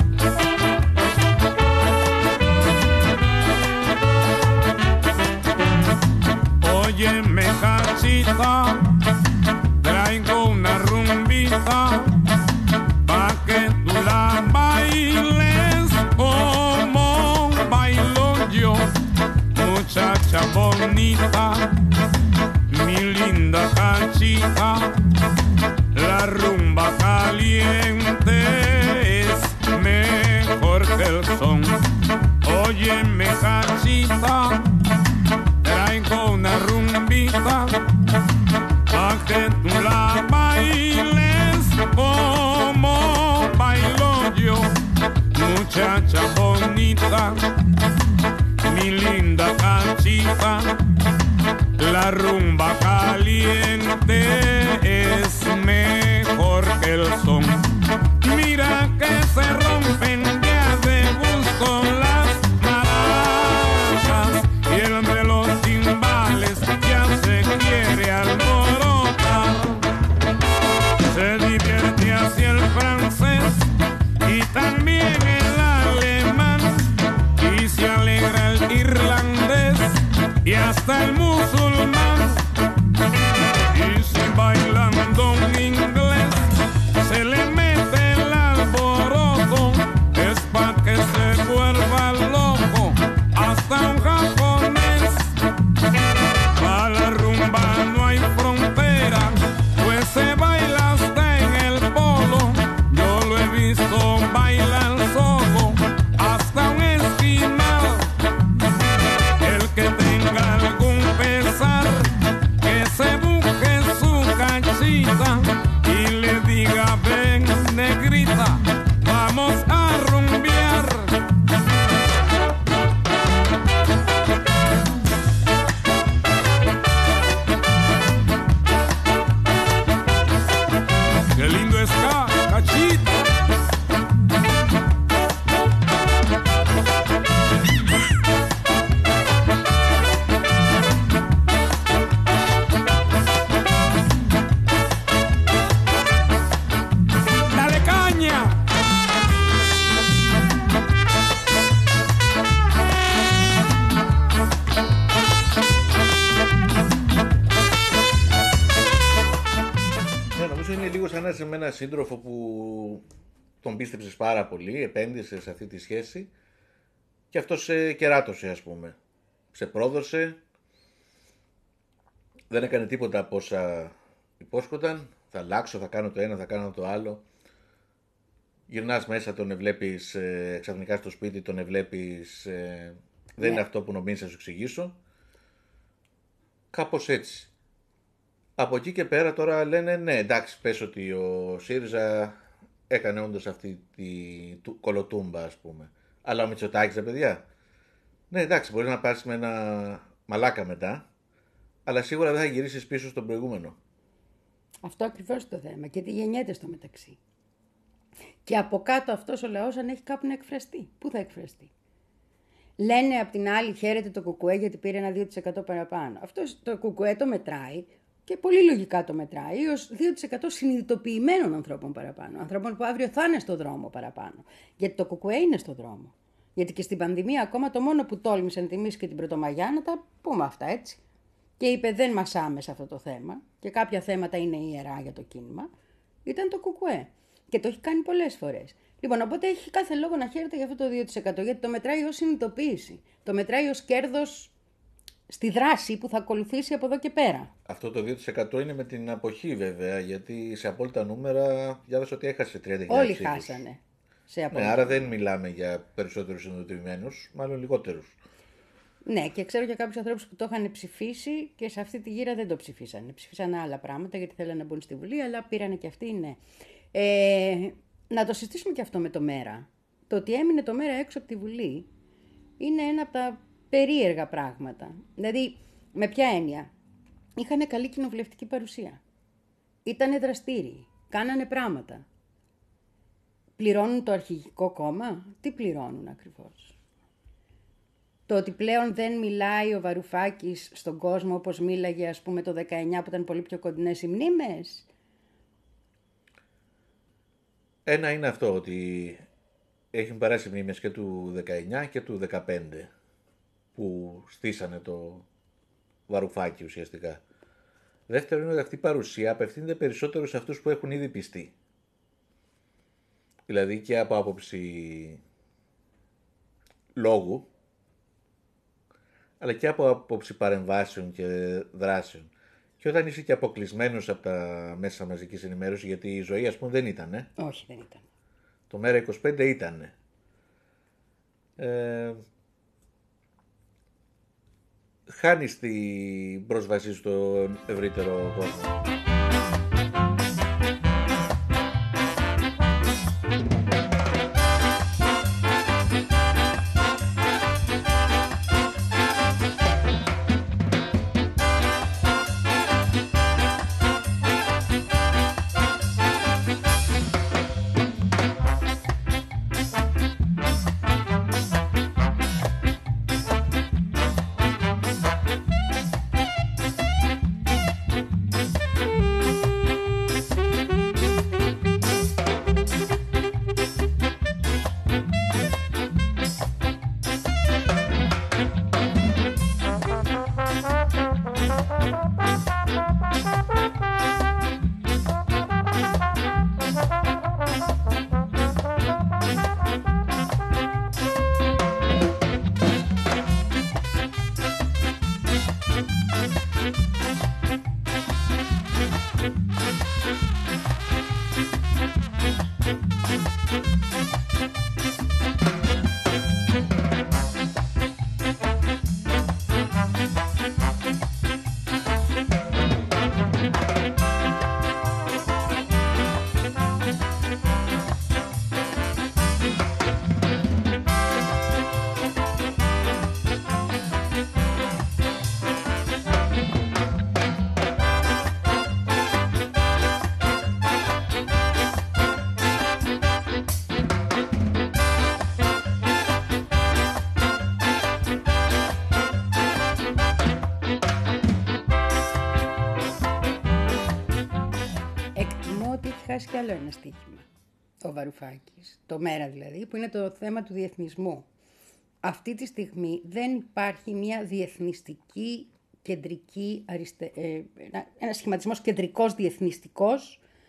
Óyeme, cachita, traigo una rumbita pa' que tú la bailes como bailo yo, muchacha bonita, mi linda cachita, la rumba caliente es mejor que el son. Óyeme, cachita, traigo una rumbita pa' que tú la bailes como bailo yo, muchacha bonita, mi linda cachita, la rumba caliente es mejor que el son. Mira que se rompen ya de busco las maracas y el de los timbales ya se quiere alborotar. Se divierte así el francés y también el alemán, y se alegra el irlandés y hasta el musulmán. Y ένα σύντροφο που τον πίστεψες πάρα πολύ, επένδυσε σε αυτή τη σχέση και αυτός σε κεράτωσε, ας πούμε. Σε πρόδωσε, δεν έκανε τίποτα από όσα υπόσχονταν. Θα αλλάξω, θα κάνω το ένα, θα κάνω το άλλο. Γυρνάς μέσα, τον εβλέπεις ε, ξαφνικά στο σπίτι, τον εβλέπεις, ε, δεν Ναι. είναι αυτό που νομίζεις, θα σου εξηγήσω. Κάπως έτσι. Από εκεί και πέρα τώρα λένε ναι, εντάξει, πες ότι ο ΣΥΡΙΖΑ έκανε όντως αυτή τη του, κολοτούμπα, ας πούμε. Αλλά ο Μητσοτάκης, ρε παιδιά, ναι, εντάξει, μπορεί να πάρεις με ένα μαλάκα μετά, αλλά σίγουρα δεν θα γυρίσεις πίσω στον προηγούμενο. Αυτό ακριβώς το θέμα. Και τι γεννιέται στο μεταξύ. Και από κάτω αυτός ο λαός αν έχει κάπου να εκφραστεί. Πού θα εκφραστεί? Λένε απ' την άλλη χαίρεται το κουκουέ γιατί πήρε ένα δύο τοις εκατό παραπάνω. Αυτό το κουκουέ το μετράει και πολύ λογικά το μετράει ως δύο τοις εκατό συνειδητοποιημένων ανθρώπων παραπάνω. Ανθρώπων που αύριο θα είναι στο δρόμο παραπάνω. Γιατί το κουκουέ είναι στο δρόμο. Γιατί και στην πανδημία ακόμα το μόνο που τόλμησαν τιμήσει και την Πρωτομαγιά να τα πούμε αυτά έτσι. Και είπε δεν μασάμε σε αυτό το θέμα και κάποια θέματα είναι ιερά για το κίνημα, ήταν το κουκουέ. Και το έχει κάνει πολλές φορές. Λοιπόν, οπότε έχει κάθε λόγο να χαίρεται για αυτό το δύο τοις εκατό, γιατί το μετράει ως συνειδητοποίηση. Το μετράει ως κέρδος στη δράση που θα ακολουθήσει από εδώ και πέρα. Αυτό το δύο τοις εκατό είναι με την αποχή βέβαια, γιατί σε απόλυτα νούμερα διάβασα ότι έχασε τριάντα χιλιάδες Όλοι ψήφους. χάσανε. Σε Ναι, απόλυτα. άρα δεν μιλάμε για περισσότερους συνειδητοποιημένους, μάλλον λιγότερους. Ναι, και ξέρω για κάποιους ανθρώπους που το είχαν ψηφίσει και σε αυτή τη γύρα δεν το ψηφίσανε. Ψηφίσανε άλλα πράγματα γιατί θέλανε να μπουν στη Βουλή, αλλά πήρανε και αυτοί, ναι. Ε, να το συζητήσουμε και αυτό με το ΜΕΡΑ. Το ότι έμεινε το ΜΕΡΑ έξω από τη Βουλή είναι ένα από τα περίεργα πράγματα. Δηλαδή, με ποια έννοια? Είχανε καλή κοινοβουλευτική παρουσία. Ήτανε δραστήριοι. Κάνανε πράγματα. Πληρώνουν το αρχηγικό κόμμα? Τι πληρώνουν ακριβώς? Το ότι πλέον δεν μιλάει ο Βαρουφάκης στον κόσμο όπως μίλαγε ας πούμε το δεκαεννιά που ήταν πολύ πιο κοντινές οι μνήμες. Ένα είναι αυτό ότι έχουν περάσει μνήμες και του δεκαεννιά και του δεκαπέντε που στήσανε το Βαρουφάκι ουσιαστικά. Δεύτερο είναι ότι αυτή η παρουσία απευθύνεται περισσότερο σε αυτούς που έχουν ήδη πιστεί. Δηλαδή και από άποψη λόγου, αλλά και από άποψη παρεμβάσεων και δράσεων. Και όταν είσαι και αποκλεισμένος από τα μέσα μαζικής ενημέρωσης, γιατί η ζωή ας πούμε δεν ήτανε. Όχι, δεν ήταν. Το ΜΕΡΑ είκοσι πέντε ήτανε. Ε, χάνεις την πρόσβαση στον ευρύτερο κόσμο. χάσει κι άλλο ένα στοίχημα. Ο Βαρουφάκης, το ΜΕΡΑ δηλαδή, που είναι το θέμα του διεθνισμού. Αυτή τη στιγμή δεν υπάρχει μια διεθνιστική κεντρική, αριστε... ε, ένα σχηματισμός κεντρικός διεθνιστικός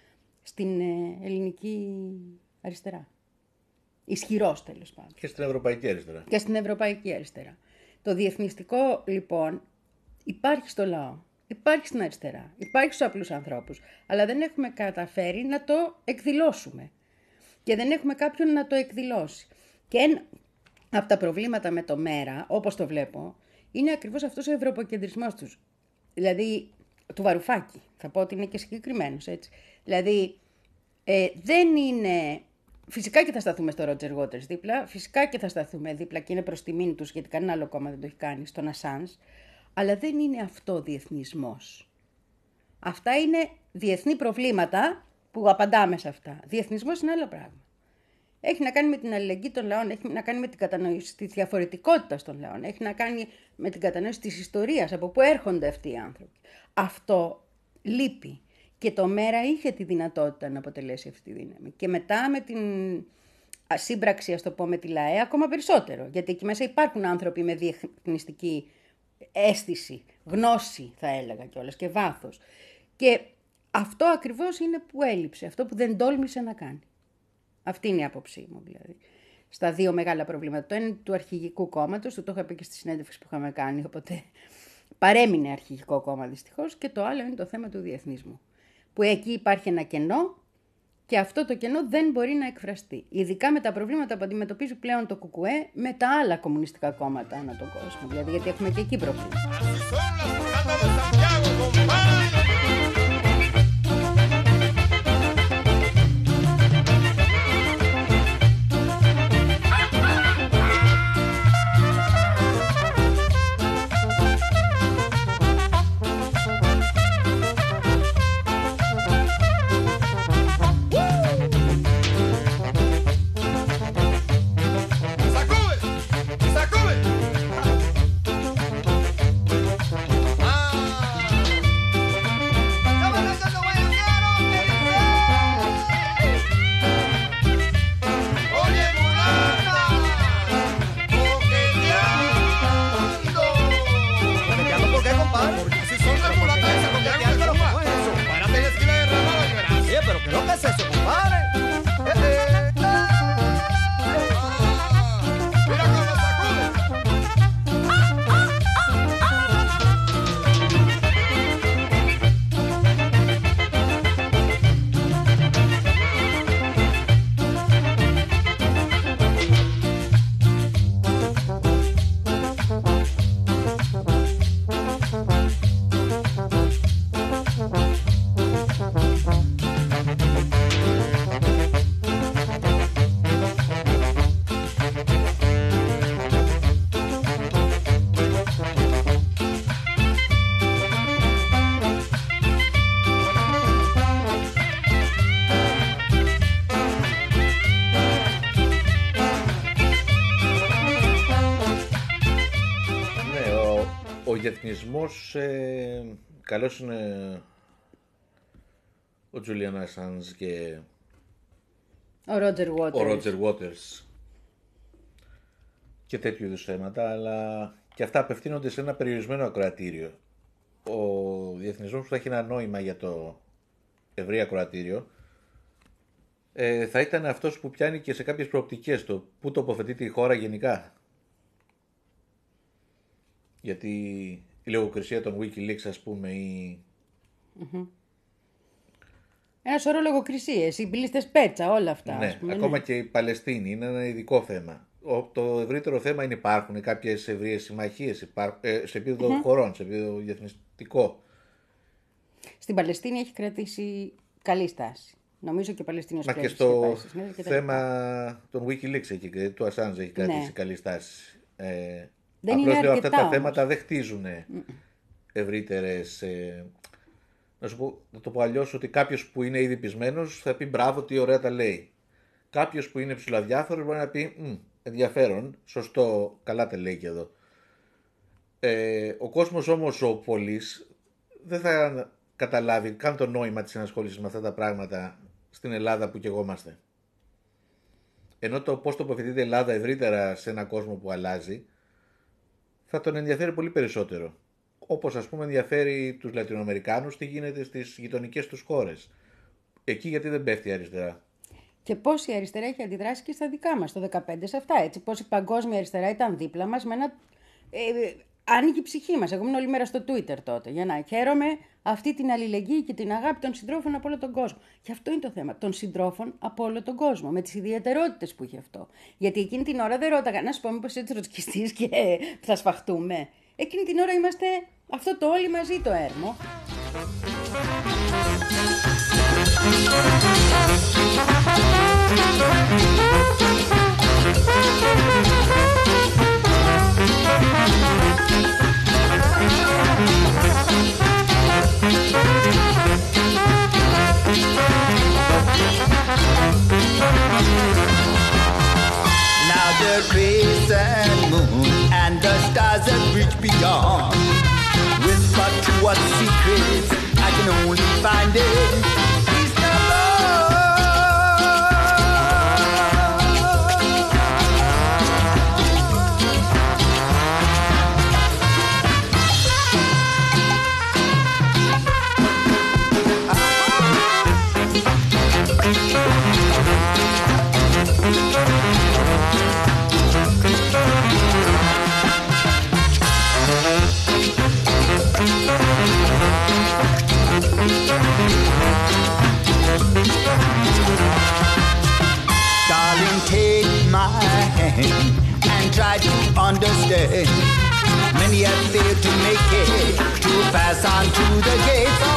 στην ε, ελληνική αριστερά. Ισχυρός, τέλος πάντων. Και στην ευρωπαϊκή αριστερά. Και στην ευρωπαϊκή αριστερά. Το διεθνιστικό, λοιπόν, υπάρχει στο λαό. Υπάρχει στην αριστερά. Υπάρχει στους απλούς ανθρώπους. Αλλά δεν έχουμε καταφέρει να το εκδηλώσουμε. Και δεν έχουμε κάποιον να το εκδηλώσει. Και ένα από τα προβλήματα με το ΜΕΡΑ, όπως το βλέπω, είναι ακριβώς αυτός ο ευρωποκεντρισμός τους. Δηλαδή, του Βαρουφάκη. Θα πω ότι είναι και συγκεκριμένος, έτσι. Δηλαδή, ε, δεν είναι... Φυσικά και θα σταθούμε στο Roger Waters δίπλα, φυσικά και θα σταθούμε δίπλα και είναι προς τιμήν τους, γιατί κανένα άλλο κόμμα δεν το έχει κάνει, στον Ασάνζ, αλλά δεν είναι αυτό διεθνισμός. Αυτά είναι διεθνή προβλήματα που απαντάμε σε αυτά. Διεθνισμός είναι άλλο πράγμα. Έχει να κάνει με την αλληλεγγύη των λαών, έχει να κάνει με την κατανόηση της διαφορετικότητας των λαών, έχει να κάνει με την κατανόηση της ιστορίας, από πού έρχονται αυτοί οι άνθρωποι. Αυτό λείπει. Και το ΜΕΡΑ είχε τη δυνατότητα να αποτελέσει αυτή τη δύναμη. Και μετά με την σύμπραξη, ας το πω, με τη ΛΑΕ, ακόμα περισσότερο. Γιατί εκεί μέσα υπάρχουν άνθρωποι με διεθνιστική αίσθηση, γνώση θα έλεγα κιόλας και βάθος. Και αυτό ακριβώς είναι που έλειψε, αυτό που δεν τόλμησε να κάνει. Αυτή είναι η άποψή μου δηλαδή. Στα δύο μεγάλα προβλήματα. Το ένα είναι του αρχηγικού κόμματος, το, το είχα πει και στη συνέντευξη που είχαμε κάνει, οπότε παρέμεινε αρχηγικό κόμμα δυστυχώς. Και το άλλο είναι το θέμα του διεθνισμού. Που εκεί υπάρχει ένα κενό και αυτό το κενό δεν μπορεί να εκφραστεί. Ειδικά με τα προβλήματα που αντιμετωπίζει πλέον το ΚΚΕ με τα άλλα κομμουνιστικά κόμματα ανά τον κόσμο. Δηλαδή, γιατί έχουμε και εκεί προβλήματα. Ο διεθνισμός, ε, καλώς είναι ο Τζούλιαν Ασάνζ και ο Ρότζερ Waters. ο Ρότζερ Waters και τέτοιου είδους θέματα, αλλά και αυτά απευθύνονται σε ένα περιορισμένο ακροατήριο. Ο διεθνισμός που θα έχει ένα νόημα για το ευρύ ακροατήριο ε, θα ήταν αυτός που πιάνει και σε κάποιες προοπτικές το πού τοποθετείται η χώρα γενικά. Γιατί η λογοκρισία των Wikileaks, ας πούμε, ή... Mm-hmm. Ένα σωρό λογοκρισίες, οι μπλίστες πέτσα, όλα αυτά. Ναι, ας πούμε, ακόμα ναι. και η Παλαιστίνη είναι ένα ειδικό θέμα. Ο, το ευρύτερο θέμα είναι υπάρχουν κάποιες ευρείες συμμαχίες υπά, ε, σε επίπεδο mm-hmm. χωρών, σε επίπεδο διεθνιστικό. Στην Παλαιστίνη έχει κρατήσει καλή στάση. Νομίζω και ο Παλαιστίνιος Μα και στο θέμα των Wikileaks, έχει, του Assange έχει κρατήσει ναι. καλή στάση. Ε, Δεν απλώς λέω αυτά τα όμως. θέματα δεν χτίζουν ευρύτερες... Ε, να σου πω, να το πω αλλιώς, ότι κάποιος που είναι ήδη πεισμένος θα πει μπράβο, τι ωραία τα λέει. Κάποιος που είναι ψηλοαδιάφορος μπορεί να πει ενδιαφέρον, σωστό, καλά τα λέει και εδώ. Ε, ο κόσμος όμως ο πολύς δεν θα καταλάβει καν το νόημα της ενασχόλησης με αυτά τα πράγματα στην Ελλάδα που κι εγώ είμαστε. Ενώ το πώς τοποθετείται η Ελλάδα ευρύτερα σε έναν κόσμο που αλλάζει θα τον ενδιαφέρει πολύ περισσότερο. Όπως ας πούμε ενδιαφέρει τους Λατινοαμερικάνους τι γίνεται στις γειτονικές τους χώρες. Εκεί γιατί δεν πέφτει η αριστερά. Και πώς η αριστερά έχει αντιδράσει και στα δικά μας το δεκαπέντε σε αυτά, έτσι. Πώς η παγκόσμια αριστερά ήταν δίπλα μας με ένα... Ε, άνοιγε η ψυχή μας. Εγώ ήμουν όλη μέρα στο Twitter τότε για να χαίρομαι αυτή την αλληλεγγύη και την αγάπη των συντρόφων από όλο τον κόσμο. Και αυτό είναι το θέμα. Των συντρόφων από όλο τον κόσμο. Με τις ιδιαιτερότητες που είχε αυτό. Γιατί εκείνη την ώρα δεν ρώταγα να σου πω μήπως είσαι τροτσκιστής και θα σφαχτούμε. Εκείνη την ώρα είμαστε αυτό το όλοι μαζί το έρμο. Now the crescent moon and the stars that reach beyond whisper to us secrets I can only find it. Peace now, darling, take my hand and try to understand. Many have failed to make it to pass on to the gates of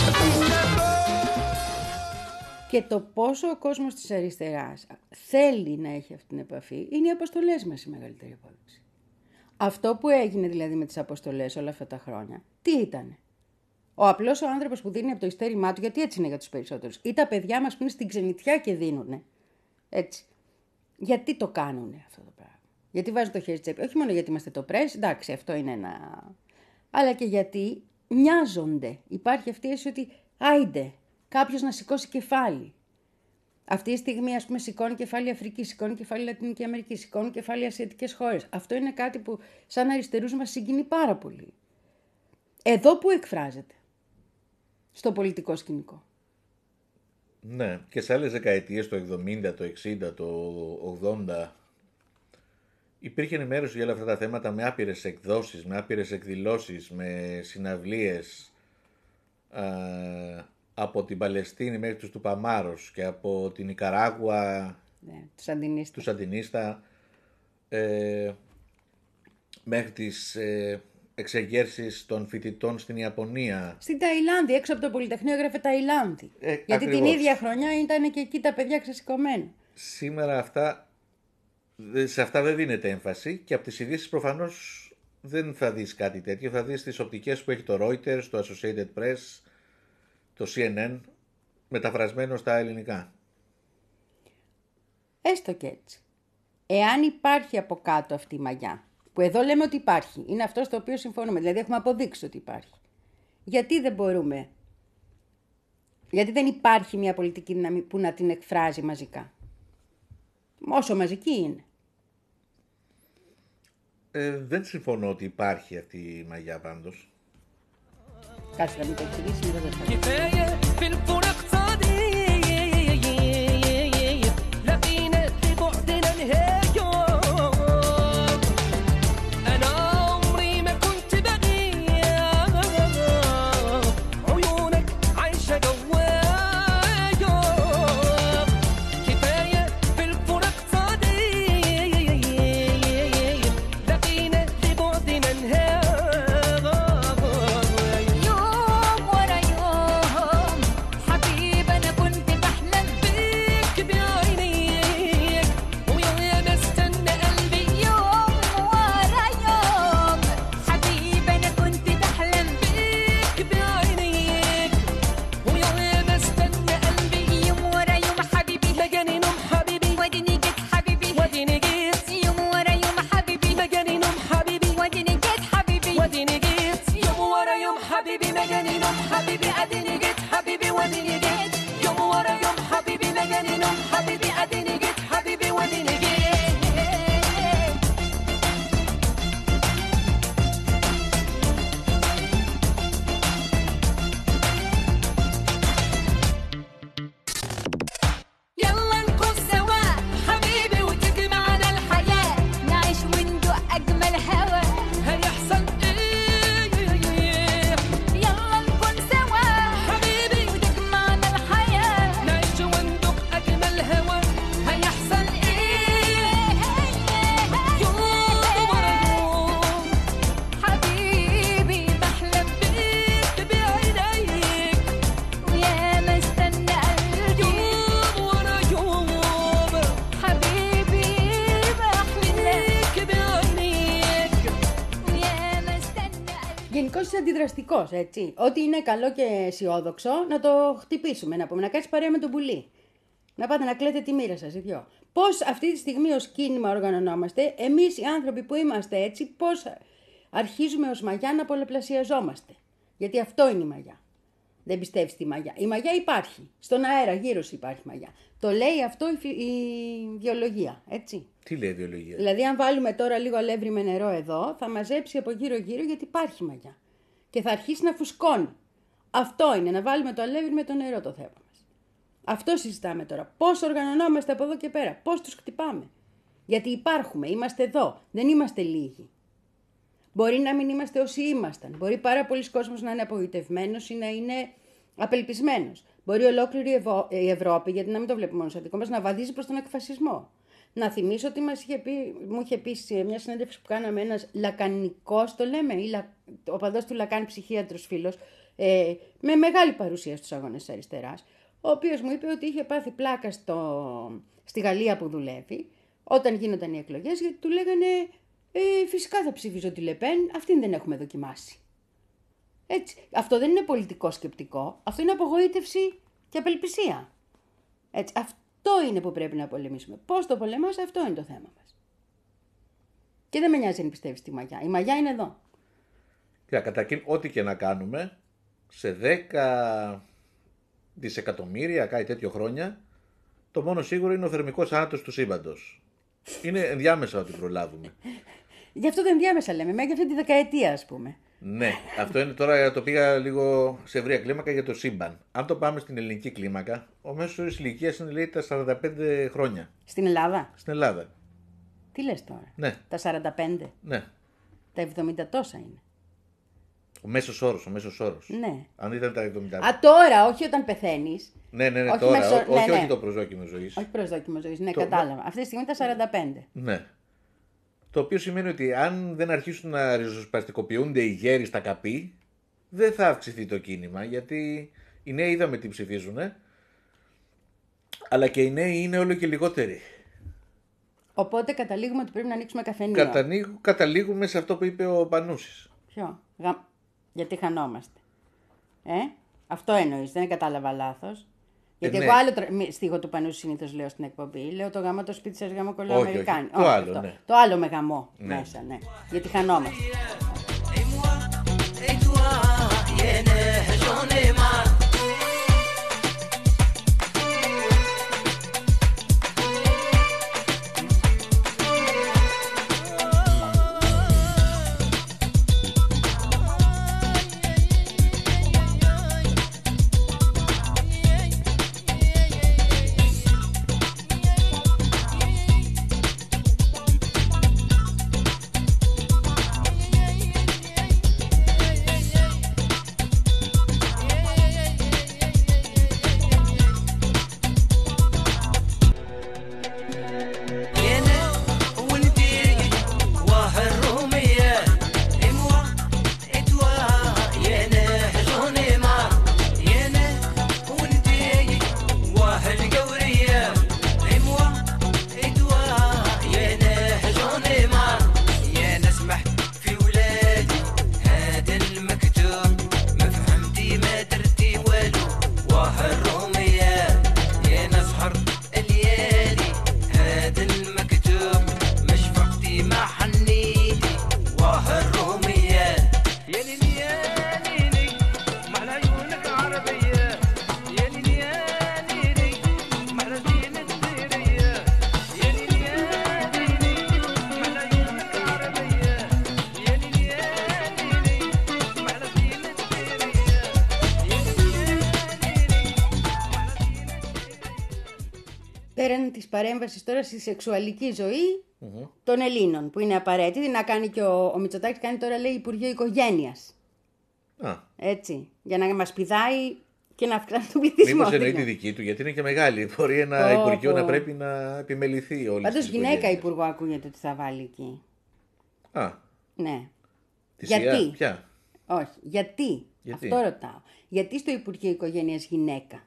Και το πόσο ο κόσμος της αριστεράς θέλει να έχει αυτή την επαφή είναι οι αποστολές μας η μεγαλύτερη απόδειξη. Αυτό που έγινε δηλαδή με τις αποστολές όλα αυτά τα χρόνια, τι ήτανε? Ο απλός ο άνθρωπος που δίνει από το ειστέρημά του, γιατί έτσι είναι για τους περισσότερους, ή τα παιδιά μας που είναι στην ξενιτιά και δίνουνε. Έτσι. Γιατί το κάνουνε αυτό το πράγμα? Γιατί βάζουν το χέρι τσέπη? Όχι μόνο γιατί είμαστε το πρέσ, εντάξει, αυτό είναι ένα. Αλλά και γιατί μοιάζονται. Υπάρχει αυτή η αίσθηση ότι άιντε, κάποιος να σηκώσει κεφάλι. Αυτή τη στιγμή, ας πούμε, σηκώνει κεφάλι Αφρική, σηκώνει κεφάλι Λατινική Αμερική, σηκώνει κεφάλι ασιατικές χώρες. Αυτό είναι κάτι που, σαν αριστερούς, μας συγκινεί πάρα πολύ. Εδώ που εκφράζεται, στο πολιτικό σκηνικό. Ναι, και σε άλλες δεκαετίες, το εβδομήντα, το εξήντα, το ογδόντα, υπήρχε ενημέρωση για όλα αυτά τα θέματα με άπειρες εκδόσεις, με άπειρες εκδηλώσεις, με συναυλίες, α, από την Παλαιστίνη μέχρι τους Τουπαμάρος και από την Νικαράγουα, Ναι, του Σαντινίστα. του Σαντινίστα, ε, μέχρι τις ε, εξεγέρσεις των φοιτητών στην Ιαπωνία. Στην Ταϊλάνδη, έξω από το Πολυτεχνείο έγραφε Ταϊλάνδη. Ε, Γιατί ακριβώς. την ίδια χρονιά ήταν και εκεί τα παιδιά ξεσηκωμένα. Σήμερα αυτά, σε αυτά δεν δίνεται έμφαση και από τις ειδήσεις προφανώς δεν θα δεις κάτι τέτοιο. Θα δεις τις οπτικές που έχει το Reuters, το Associated Press, το σι εν εν, μεταφρασμένο στα ελληνικά. Έστω και έτσι. Εάν υπάρχει από κάτω αυτή η μαγιά, που εδώ λέμε ότι υπάρχει, είναι αυτό στο οποίο συμφωνούμε, δηλαδή έχουμε αποδείξει ότι υπάρχει. Γιατί δεν μπορούμε, γιατί δεν υπάρχει μια πολιτική δύναμη που να την εκφράζει μαζικά. Όσο μαζική είναι. Ε, δεν συμφωνώ ότι υπάρχει αυτή η μαγιά πάντως. Κάτσε να μην το εξηγήσει, δεν το θα. كفاية في الفراق صديق لقينا لبعدنا نهاية أنا عمري ما كنت بغية عيونك عايشة جوايا كفاية في الفراق صديق لقينا لبعدنا نهاية يوم ورا يوم حبيب أنا كنت بحلم بيك بعينيك ويا ما γενικώς είσαι αντιδραστικός, έτσι. Ό,τι είναι καλό και αισιόδοξο, να το χτυπήσουμε, να πούμε, να κάτσεις παρέα με τον πουλί. Να πάτε να κλαίτε τη μοίρα σας οι δυο. Πώς αυτή τη στιγμή ως κίνημα οργανωνόμαστε, εμείς οι άνθρωποι που είμαστε έτσι, πώς αρχίζουμε ως μαγιά να πολλαπλασιαζόμαστε. Γιατί αυτό είναι η μαγιά. Δεν πιστεύεις στη μαγιά. Η μαγιά υπάρχει. Στον αέρα γύρω σου υπάρχει μαγιά. Το λέει αυτό η, φι... η βιολογία, έτσι. Τι λέει η βιολογία? Δηλαδή, αν βάλουμε τώρα λίγο αλεύρι με νερό εδώ, θα μαζέψει από γύρω-γύρω γιατί υπάρχει μαγιά. Και θα αρχίσει να φουσκώνει. Αυτό είναι, να βάλουμε το αλεύρι με το νερό το θέμα μας. Αυτό συζητάμε τώρα. Πώς οργανωνόμαστε από εδώ και πέρα, πώς τους χτυπάμε. Γιατί υπάρχουμε, είμαστε εδώ, δεν είμαστε λίγοι. Μπορεί να μην είμαστε όσοι ήμασταν. Μπορεί πάρα πολλοί κόσμος να είναι απογοητευμένος ή να είναι απελπισμένος. Μπορεί ολόκληρη Ευω... η Ευρώπη, γιατί να μην το βλέπουμε μόνο στο δικό μας, να βαδίζει προς τον εκφασισμό. Να θυμίσω ότι μας είχε πει, μου είχε πει σε μια συνέντευξη που κάναμε ένας λακανικός, το λέμε, ή λα... ο παδός του Λακάν, ψυχίατρος φίλος, ε, με μεγάλη παρουσία στους αγώνες της αριστεράς, ο οποίος μου είπε ότι είχε πάθει πλάκα στο... στη Γαλλία που δουλεύει, όταν γίνονταν οι εκλογές, γιατί του λέγανε ε, φυσικά θα ψηφίζω τη Λεπέν, αυτήν δεν έχουμε δοκιμάσει. Έτσι. Αυτό δεν είναι πολιτικό σκεπτικό, αυτό είναι απογοήτευση και απελπισία. Έτσι. Αυτό είναι που πρέπει να πολεμήσουμε. Πώς το πολεμάς, αυτό είναι το θέμα μας. Και δεν με νοιάζει αν πιστεύεις στη μαγιά. Η μαγιά είναι εδώ. Και καταρχήν, ό,τι και να κάνουμε, σε δέκα δισεκατομμύρια, κάτι τέτοιο χρόνια, το μόνο σίγουρο είναι ο θερμικός άνατος του σύμπαντος. Είναι ενδιάμεσα ότι προλάβουμε. Γι' αυτό το ενδιάμεσα λέμε, μέχρι αυτή τη δεκαετία ας πούμε. Ναι, αυτό είναι τώρα, το πήγα λίγο σε ευρία κλίμακα για το σύμπαν. Αν το πάμε στην ελληνική κλίμακα, ο μέσος όρος ηλικίας είναι λέει τα σαράντα πέντε χρόνια. Στην Ελλάδα. Στην Ελλάδα. Τι λες τώρα? Ναι. Τα σαράντα πέντε. Ναι. Τα εβδομήντα τόσα είναι. Ο μέσος όρος, ο μέσος όρος. Ναι. Αν ήταν τα εβδομήντα. Α, τώρα, όχι όταν πεθαίνεις. Ναι, ναι, ναι, όχι τώρα. μέσο... Ό, ναι, όχι, ναι. όχι το προσδόκιμο ζωής. Όχι προσδόκιμο ζωής, ναι, Το- κατάλαβα. Αυτή τη στιγμή τα σαράντα πέντε. Ναι. Το οποίο σημαίνει ότι αν δεν αρχίσουν να ριζοσπαστικοποιούνται οι γέροι στα καπί, δεν θα αυξηθεί το κίνημα, γιατί οι νέοι είδαμε τι ψηφίζουν, αλλά και οι νέοι είναι όλο και λιγότεροι. Οπότε καταλήγουμε ότι πρέπει να ανοίξουμε καφενείο. Κατανοίγου- Καταλήγουμε σε αυτό που είπε ο Πανούσης. Ποιο? Γα... Γιατί χανόμαστε. Ε? Αυτό εννοείς, δεν κατάλαβα λάθος. Γιατί ναι. εγώ άλλο τρα... μη- στίχο του Πανού συνήθως λέω στην εκπομπή. Λέω το γάμα το σπίτι σας γάμα κολλάω Όχι, Αμερικάνοι. όχι. Το άλλο, αυτό. ναι. Το άλλο με γαμό Ναι. μέσα, ναι. Γιατί χανόμαστε. Πέραν της παρέμβασης τώρα στη σεξουαλική ζωή mm-hmm. των Ελλήνων, που είναι απαραίτητη να κάνει και ο, ο Μητσοτάκης κάνει τώρα λέει Υπουργείο Οικογένειας. Α. Έτσι, για να μας πηδάει και να αυξάνει τον πληθυσμό. Μήπως εννοεί τη δική του, γιατί είναι και μεγάλη. Μπορεί ένα Πω, υπουργείο πω. να πρέπει να επιμεληθεί όλη Πάντως γυναίκα υπουργό ακούγεται ότι θα βάλει εκεί. Α, Ναι. θυσία, Γιατί? Ποια? Όχι. Γιατί? Γιατί? Αυτό ρωτάω. Γιατί στο Υπουργείο Οικογένειας γυναίκα?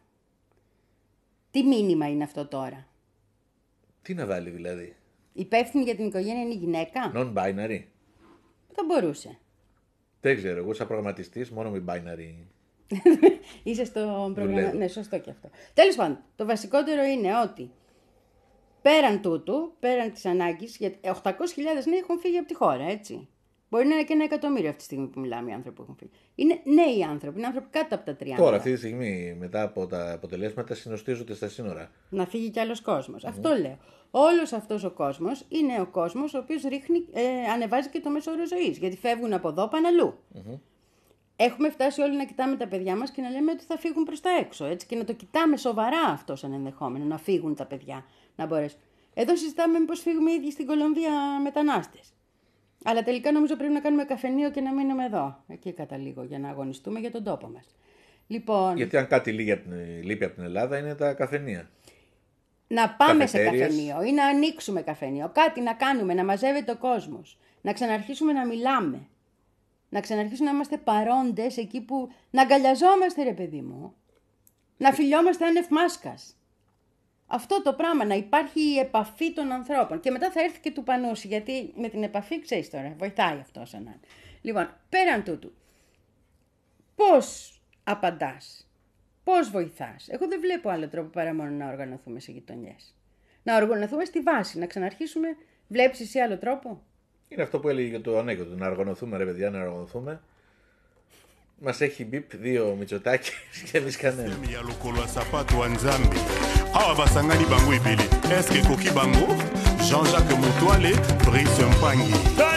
Τι μήνυμα είναι αυτό τώρα? Τι να βάλει δηλαδή? Υπεύθυνη για την οικογένεια είναι η γυναίκα? Non-binary. Θα μπορούσε. Δεν ξέρω, εγώ σαν προγραμματιστής μόνο με binary. Είσαι στο πρόγραμμα. Δουλεύω. Ναι, σωστό και αυτό. Τέλος πάντων, το βασικότερο είναι ότι πέραν τούτου, πέραν της ανάγκης, γιατί οκτακόσιες χιλιάδες νέοι έχουν φύγει από τη χώρα, έτσι. Μπορεί να είναι και ένα εκατομμύριο αυτή τη στιγμή που μιλάμε οι άνθρωποι που έχουν φύγει. Είναι νέοι άνθρωποι, είναι άνθρωποι κάτω από τα τριάντα. Τώρα, αυτή τη στιγμή, μετά από τα αποτελέσματα, συνοστίζονται στα σύνορα. Να φύγει κι άλλος κόσμος. Αυτό λέω. Όλος αυτός ο κόσμος είναι ο κόσμος ο οποίος ρίχνει, ε, ανεβάζει και το μέσο όρο ζωής. Γιατί φεύγουν από εδώ, πάνε αλλού. Mm-hmm. Έχουμε φτάσει όλοι να κοιτάμε τα παιδιά μας και να λέμε ότι θα φύγουν προς τα έξω. Έτσι, και να το κοιτάμε σοβαρά αυτό σαν ενδεχόμενο, να φύγουν τα παιδιά. Να μπορέσουν. Εδώ συζητάμε μήπως φύγουμε οι ίδιοι στην Κολομβία μετανάστες. Αλλά τελικά νομίζω πρέπει να κάνουμε καφενείο και να μείνουμε εδώ. Εκεί καταλήγω για να αγωνιστούμε για τον τόπο μας. Λοιπόν, Γιατί αν κάτι λείπει από την, λείπει από την Ελλάδα είναι τα καφενεία. να πάμε σε Καφετέριες. καφενείο ή να ανοίξουμε καφενείο. Κάτι να κάνουμε, να μαζεύεται ο κόσμος. Να ξαναρχίσουμε να μιλάμε. Να ξαναρχίσουμε να είμαστε παρόντες εκεί που να αγκαλιαζόμαστε, ρε παιδί μου. Να φιλιόμαστε άνευ μάσκας. Αυτό το πράγμα, να υπάρχει η επαφή των ανθρώπων. Και μετά θα έρθει και του Πανούση, γιατί με την επαφή, ξέρεις τώρα, βοηθάει αυτό σαν να είναι. Λοιπόν, πέραν τούτου, πώς απαντάς, πώς βοηθάς. Εγώ δεν βλέπω άλλο τρόπο παρά μόνο να οργανωθούμε σε γειτονιές. Να οργανωθούμε στη βάση, να ξαναρχίσουμε. Βλέπεις εσύ άλλο τρόπο? Είναι αυτό που έλεγε για το ανέκδοτο. Να οργανωθούμε, ρε παιδιά, να οργανωθούμε. Μας έχει μπιπ δύο Μητσοτάκης και εμείς κανένα. ya lokolo ya sapato ya nzambe awa basangani bango ebele eske ekoki bango Jean-Jacques Mutwale, Brice Mpangi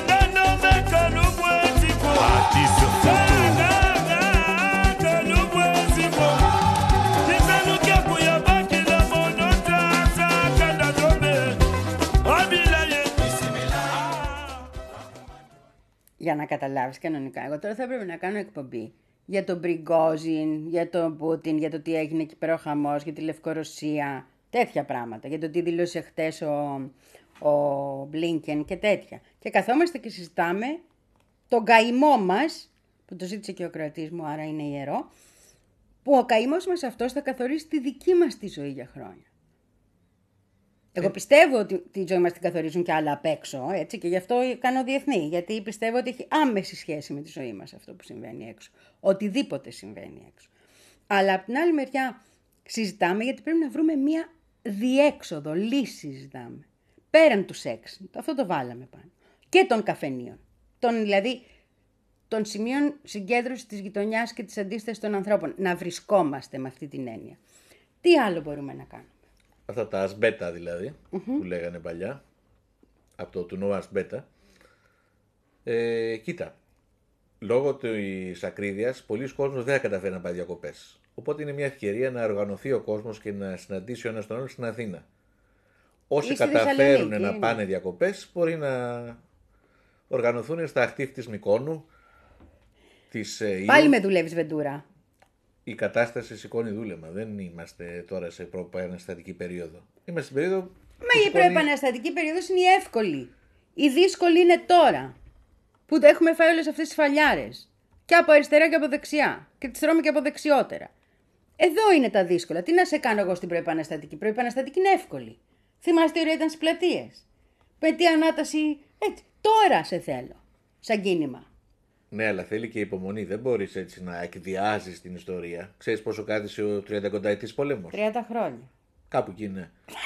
Artiste photo Για να καταλάβεις κανονικά. Εγώ τώρα θα έπρεπε να κάνω εκπομπή για τον Πριγκόζιν, για τον Πούτιν, για το τι έγινε εκεί πέρα ο χαμός, για τη Λευκορωσία, τέτοια πράγματα. Για το τι δήλωσε χτες ο, ο Μπλίνκεν και τέτοια. Και καθόμαστε και συζητάμε τον καημό μας, που το ζήτησε και ο Κροατής μου, άρα είναι ιερό, που ο καημός μας αυτός θα καθορίσει τη δική μας τη ζωή για χρόνια. Εγώ πιστεύω ότι τη ζωή μας την καθορίζουν και άλλα απ' έξω, έτσι, και γι' αυτό κάνω διεθνή, γιατί πιστεύω ότι έχει άμεση σχέση με τη ζωή μας αυτό που συμβαίνει έξω. Οτιδήποτε συμβαίνει έξω. Αλλά από την άλλη μεριά συζητάμε γιατί πρέπει να βρούμε μία διέξοδο, λύση συζητάμε. Πέραν του σεξ, αυτό το βάλαμε πάνω. Και των καφενείων. Των, δηλαδή των σημείων συγκέντρωσης της γειτονιάς και της αντίστασης των ανθρώπων. Να βρισκόμαστε με αυτή την έννοια. Τι άλλο μπορούμε να κάνουμε? Αυτά τα ασμπέτα δηλαδή, mm-hmm. που λέγανε παλιά, από το τουνό ασμπέτα. Ε, κοίτα, λόγω της ακρίβειας, πολλοί κόσμος δεν θα καταφέρει να πάει διακοπές. Οπότε είναι μια ευκαιρία να οργανωθεί ο κόσμος και να συναντήσει ο ένας τον άλλον στην Αθήνα. Όσοι καταφέρουν να είναι. πάνε διακοπές, μπορεί να οργανωθούν στα αχτίφ της Μυκόνου, της ε, Πάλι με δουλεύεις, Βεντούρα. Η κατάσταση σηκώνει δούλεμα. Δεν είμαστε τώρα σε προεπαναστατική περίοδο. Είμαστε στην περίοδο. Μα η προεπαναστατική περίοδος είναι η εύκολη. Η δύσκολη είναι τώρα. Που τα έχουμε φάει όλες αυτές τις φαλιάρες. Και από αριστερά και από δεξιά. Και τις τρώμε και από δεξιότερα. Εδώ είναι τα δύσκολα. Τι να σε κάνω εγώ στην προεπαναστατική? Η προεπαναστατική είναι εύκολη. Θυμάστε ωραία ήταν στις πλατείες. Με τι ανάταση. Έτσι. Τώρα σε θέλω. Σαν κίνημα. Ναι, αλλά θέλει και υπομονή. Δεν μπορείς έτσι να εκδιάζεις την ιστορία. Ξέρεις πόσο κάθισε ο τριανταετής πόλεμος? τριάντα χρόνια. Κάπου εκεί είναι.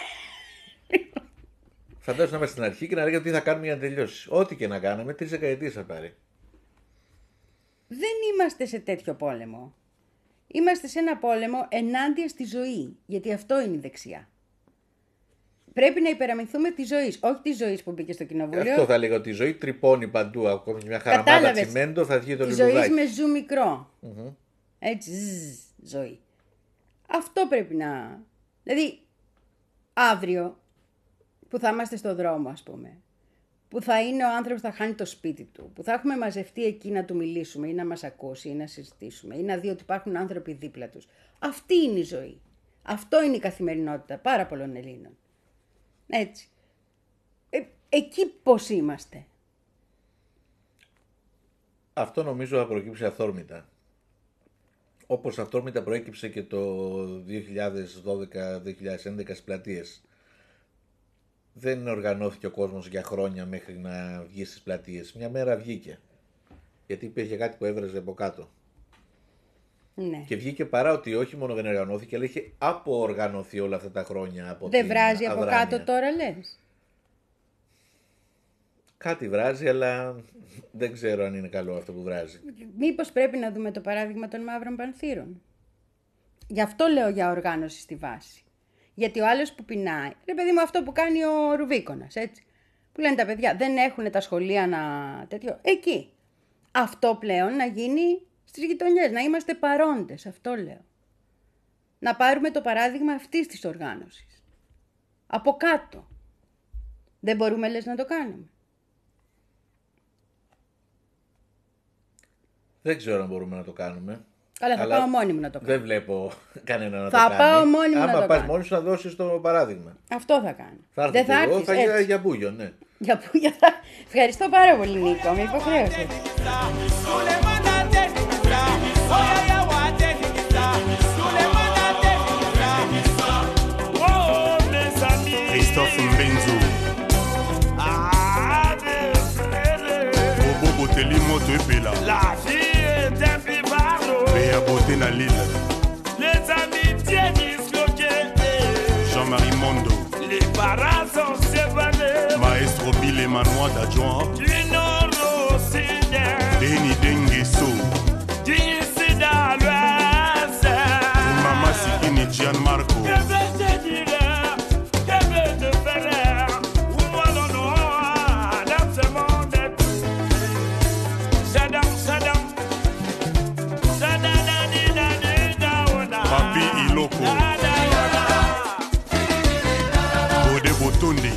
Φαντάζομαι να είμαστε στην αρχή και να λέγαμε τι θα κάνουμε για να τελειώσει. Ό,τι και να κάναμε, τρεις δεκαετίες θα πάρει. Δεν είμαστε σε τέτοιο πόλεμο. Είμαστε σε ένα πόλεμο ενάντια στη ζωή. Γιατί αυτό είναι η δεξιά. Πρέπει να υπεραμεινθούμε τη ζωή, όχι τη ζωή που μπήκε στο κοινοβούλιο. Αυτό θα λέγω ότι η ζωή τρυπώνει παντού. Ακόμη μια χαραμάδα τσιμέντο θα βγει το λιμπουδάκι. Τη ζωή με ζου μικρό. Mm-hmm. Έτσι, ζζ, ζωή. Αυτό πρέπει να. Δηλαδή, αύριο που θα είμαστε στο δρόμο, ας πούμε, που θα είναι ο άνθρωπος που θα χάνει το σπίτι του, που θα έχουμε μαζευτεί εκεί να του μιλήσουμε ή να μας ακούσει ή να συζητήσουμε ή να δει ότι υπάρχουν άνθρωποι δίπλα τους. Αυτή είναι η ζωή. Αυτό είναι η καθημερινότητα πάρα πολλών Ελλήνων. Έτσι. Ε, εκεί πώς είμαστε? Αυτό νομίζω θα προκύψει αυθόρμητα. Όπως αυθόρμητα προέκυψε και το δύο χιλιάδες δώδεκα δύο χιλιάδες έντεκα στις πλατείες. Δεν οργανώθηκε ο κόσμος για χρόνια μέχρι να βγει στις πλατείες. Μια μέρα βγήκε. Γιατί υπήρχε κάτι που έβραζε από κάτω. Ναι. Και βγήκε παρά ότι όχι μόνο δεν οργανώθηκε, αλλά είχε αποοργανωθεί όλα αυτά τα χρόνια. Από δεν την βράζει από αδράνεια. κάτω τώρα, λες? Κάτι βράζει, αλλά δεν ξέρω αν είναι καλό αυτό που βράζει. Μήπως πρέπει να δούμε το παράδειγμα των μαύρων πανθύρων. Γι' αυτό λέω για οργάνωση στη βάση. Γιατί ο άλλος που πεινάει, ρε παιδί μου, αυτό που κάνει ο Ρουβίκονας, έτσι. Που λένε τα παιδιά, δεν έχουν τα σχολεία να τέτοιο. Εκεί. Αυτό πλέον να γίνει στις γειτονιές, να είμαστε παρόντες, αυτό λέω. Να πάρουμε το παράδειγμα αυτής της οργάνωσης. Από κάτω. Δεν μπορούμε, λες, να το κάνουμε. Δεν ξέρω αν μπορούμε να το κάνουμε. Αλλά θα αλλά πάω μόνη μου να το κάνω. Δεν βλέπω κανένα να θα το κάνει. Θα πάω μόνη μου Άμα να το πας κάνω. μόνη σου να δώσεις το παράδειγμα. Αυτό θα κάνω. Θα έρθω δεν και θα εγώ, έρθεις, θα για, έτσι. για μπούγιο, ναι. Για που, για θα... Ευχαριστώ πάρα πολύ, Νίκο. Με υποχρέωσες. Christophe Mbenzo Bobo Boteli moto epela La vie est un pivardo. Béa Boté na Lille Les amitiés disloquées. Jean-Marie Mondo Les parents sont séparés. Maestro Bill Emmanuel d'adjoint Du nord au sud. Deni Dengeso Du sud à l'ouest. Mama Sikini Gianmarco Que vais te dire? Que vais te faire? Où moi l'on aura dans ce monde. Sadam, Sadam. Sadadadidadidawada. Papi Iloko Bode Botondi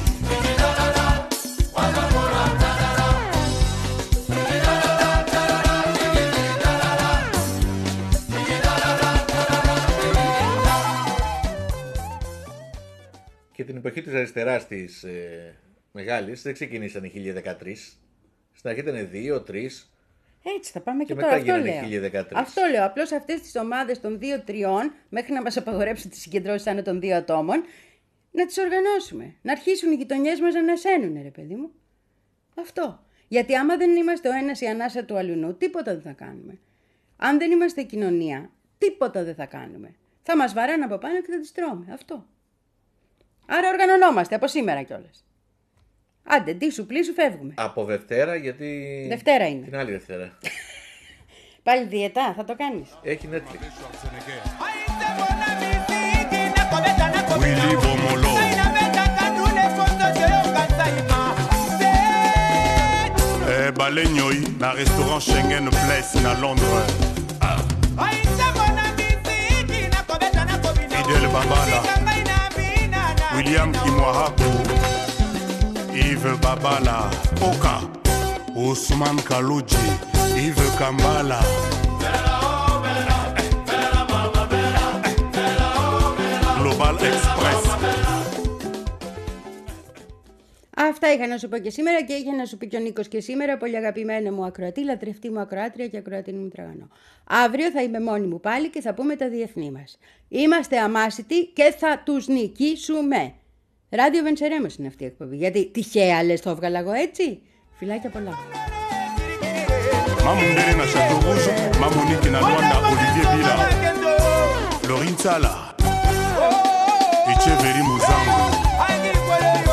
Και την εποχή της αριστεράς της ε, μεγάλης δεν ξεκινήσανε χίλια δεκατρία. Στην αρχή ήταν δύο τρία. Έτσι θα πάμε και, Και τώρα. μετά Αυτό γίνανε λέω. χίλια δεκατρία. Αυτό λέω. Απλώς αυτές τις ομάδες των δύο τριών, μέχρι να μας απαγορέψουν τις συγκεντρώσεις άνω των δύο ατόμων, να τις οργανώσουμε. Να αρχίσουν οι γειτονιές μας να ανασένουν, ρε παιδί μου. Αυτό. Γιατί άμα δεν είμαστε ο ένας η ανάσα του αλουνού, τίποτα δεν θα κάνουμε. Αν δεν είμαστε κοινωνία, τίποτα δεν θα κάνουμε. Θα μας βαράνε από πάνω και θα τις τρώμε. Αυτό. Άρα οργανωνόμαστε από σήμερα κιόλας. Άντε, ντύσου, πλήσου, φεύγουμε. Από Δευτέρα, γιατί. Δευτέρα είναι. Την άλλη Δευτέρα. Πάλι διαιτά, θα το κάνεις. Έχει Netflix. Willy Bomolo Eh Balenyoi na restaurant Schengen Place na Londres Fidel Babala William Kimwahako Yves Babala Oka Ousmane Kaloji Yves Kambala Global Express Αυτά είχα να σου πω και σήμερα και είχε να σου πει και ο Νίκος και σήμερα. Πολύ αγαπημένη μου ακροατή, λατρευτή μου ακροάτρια και ακροατή μου τραγανό. Αύριο θα είμαι μόνη μου πάλι και θα πούμε τα διεθνή μας. Είμαστε αμάσιτοι και θα τους νικήσουμε. Ράδιο Βενσερέμος είναι αυτή η εκπομπή. Γιατί τυχαία λες το έβγαλα εγώ έτσι. Φιλάκια πολλά. Mamundere na Château Rouge, Mamonique na Luanda, Olivier Bila, Florine Sala, Echeveri Muzango.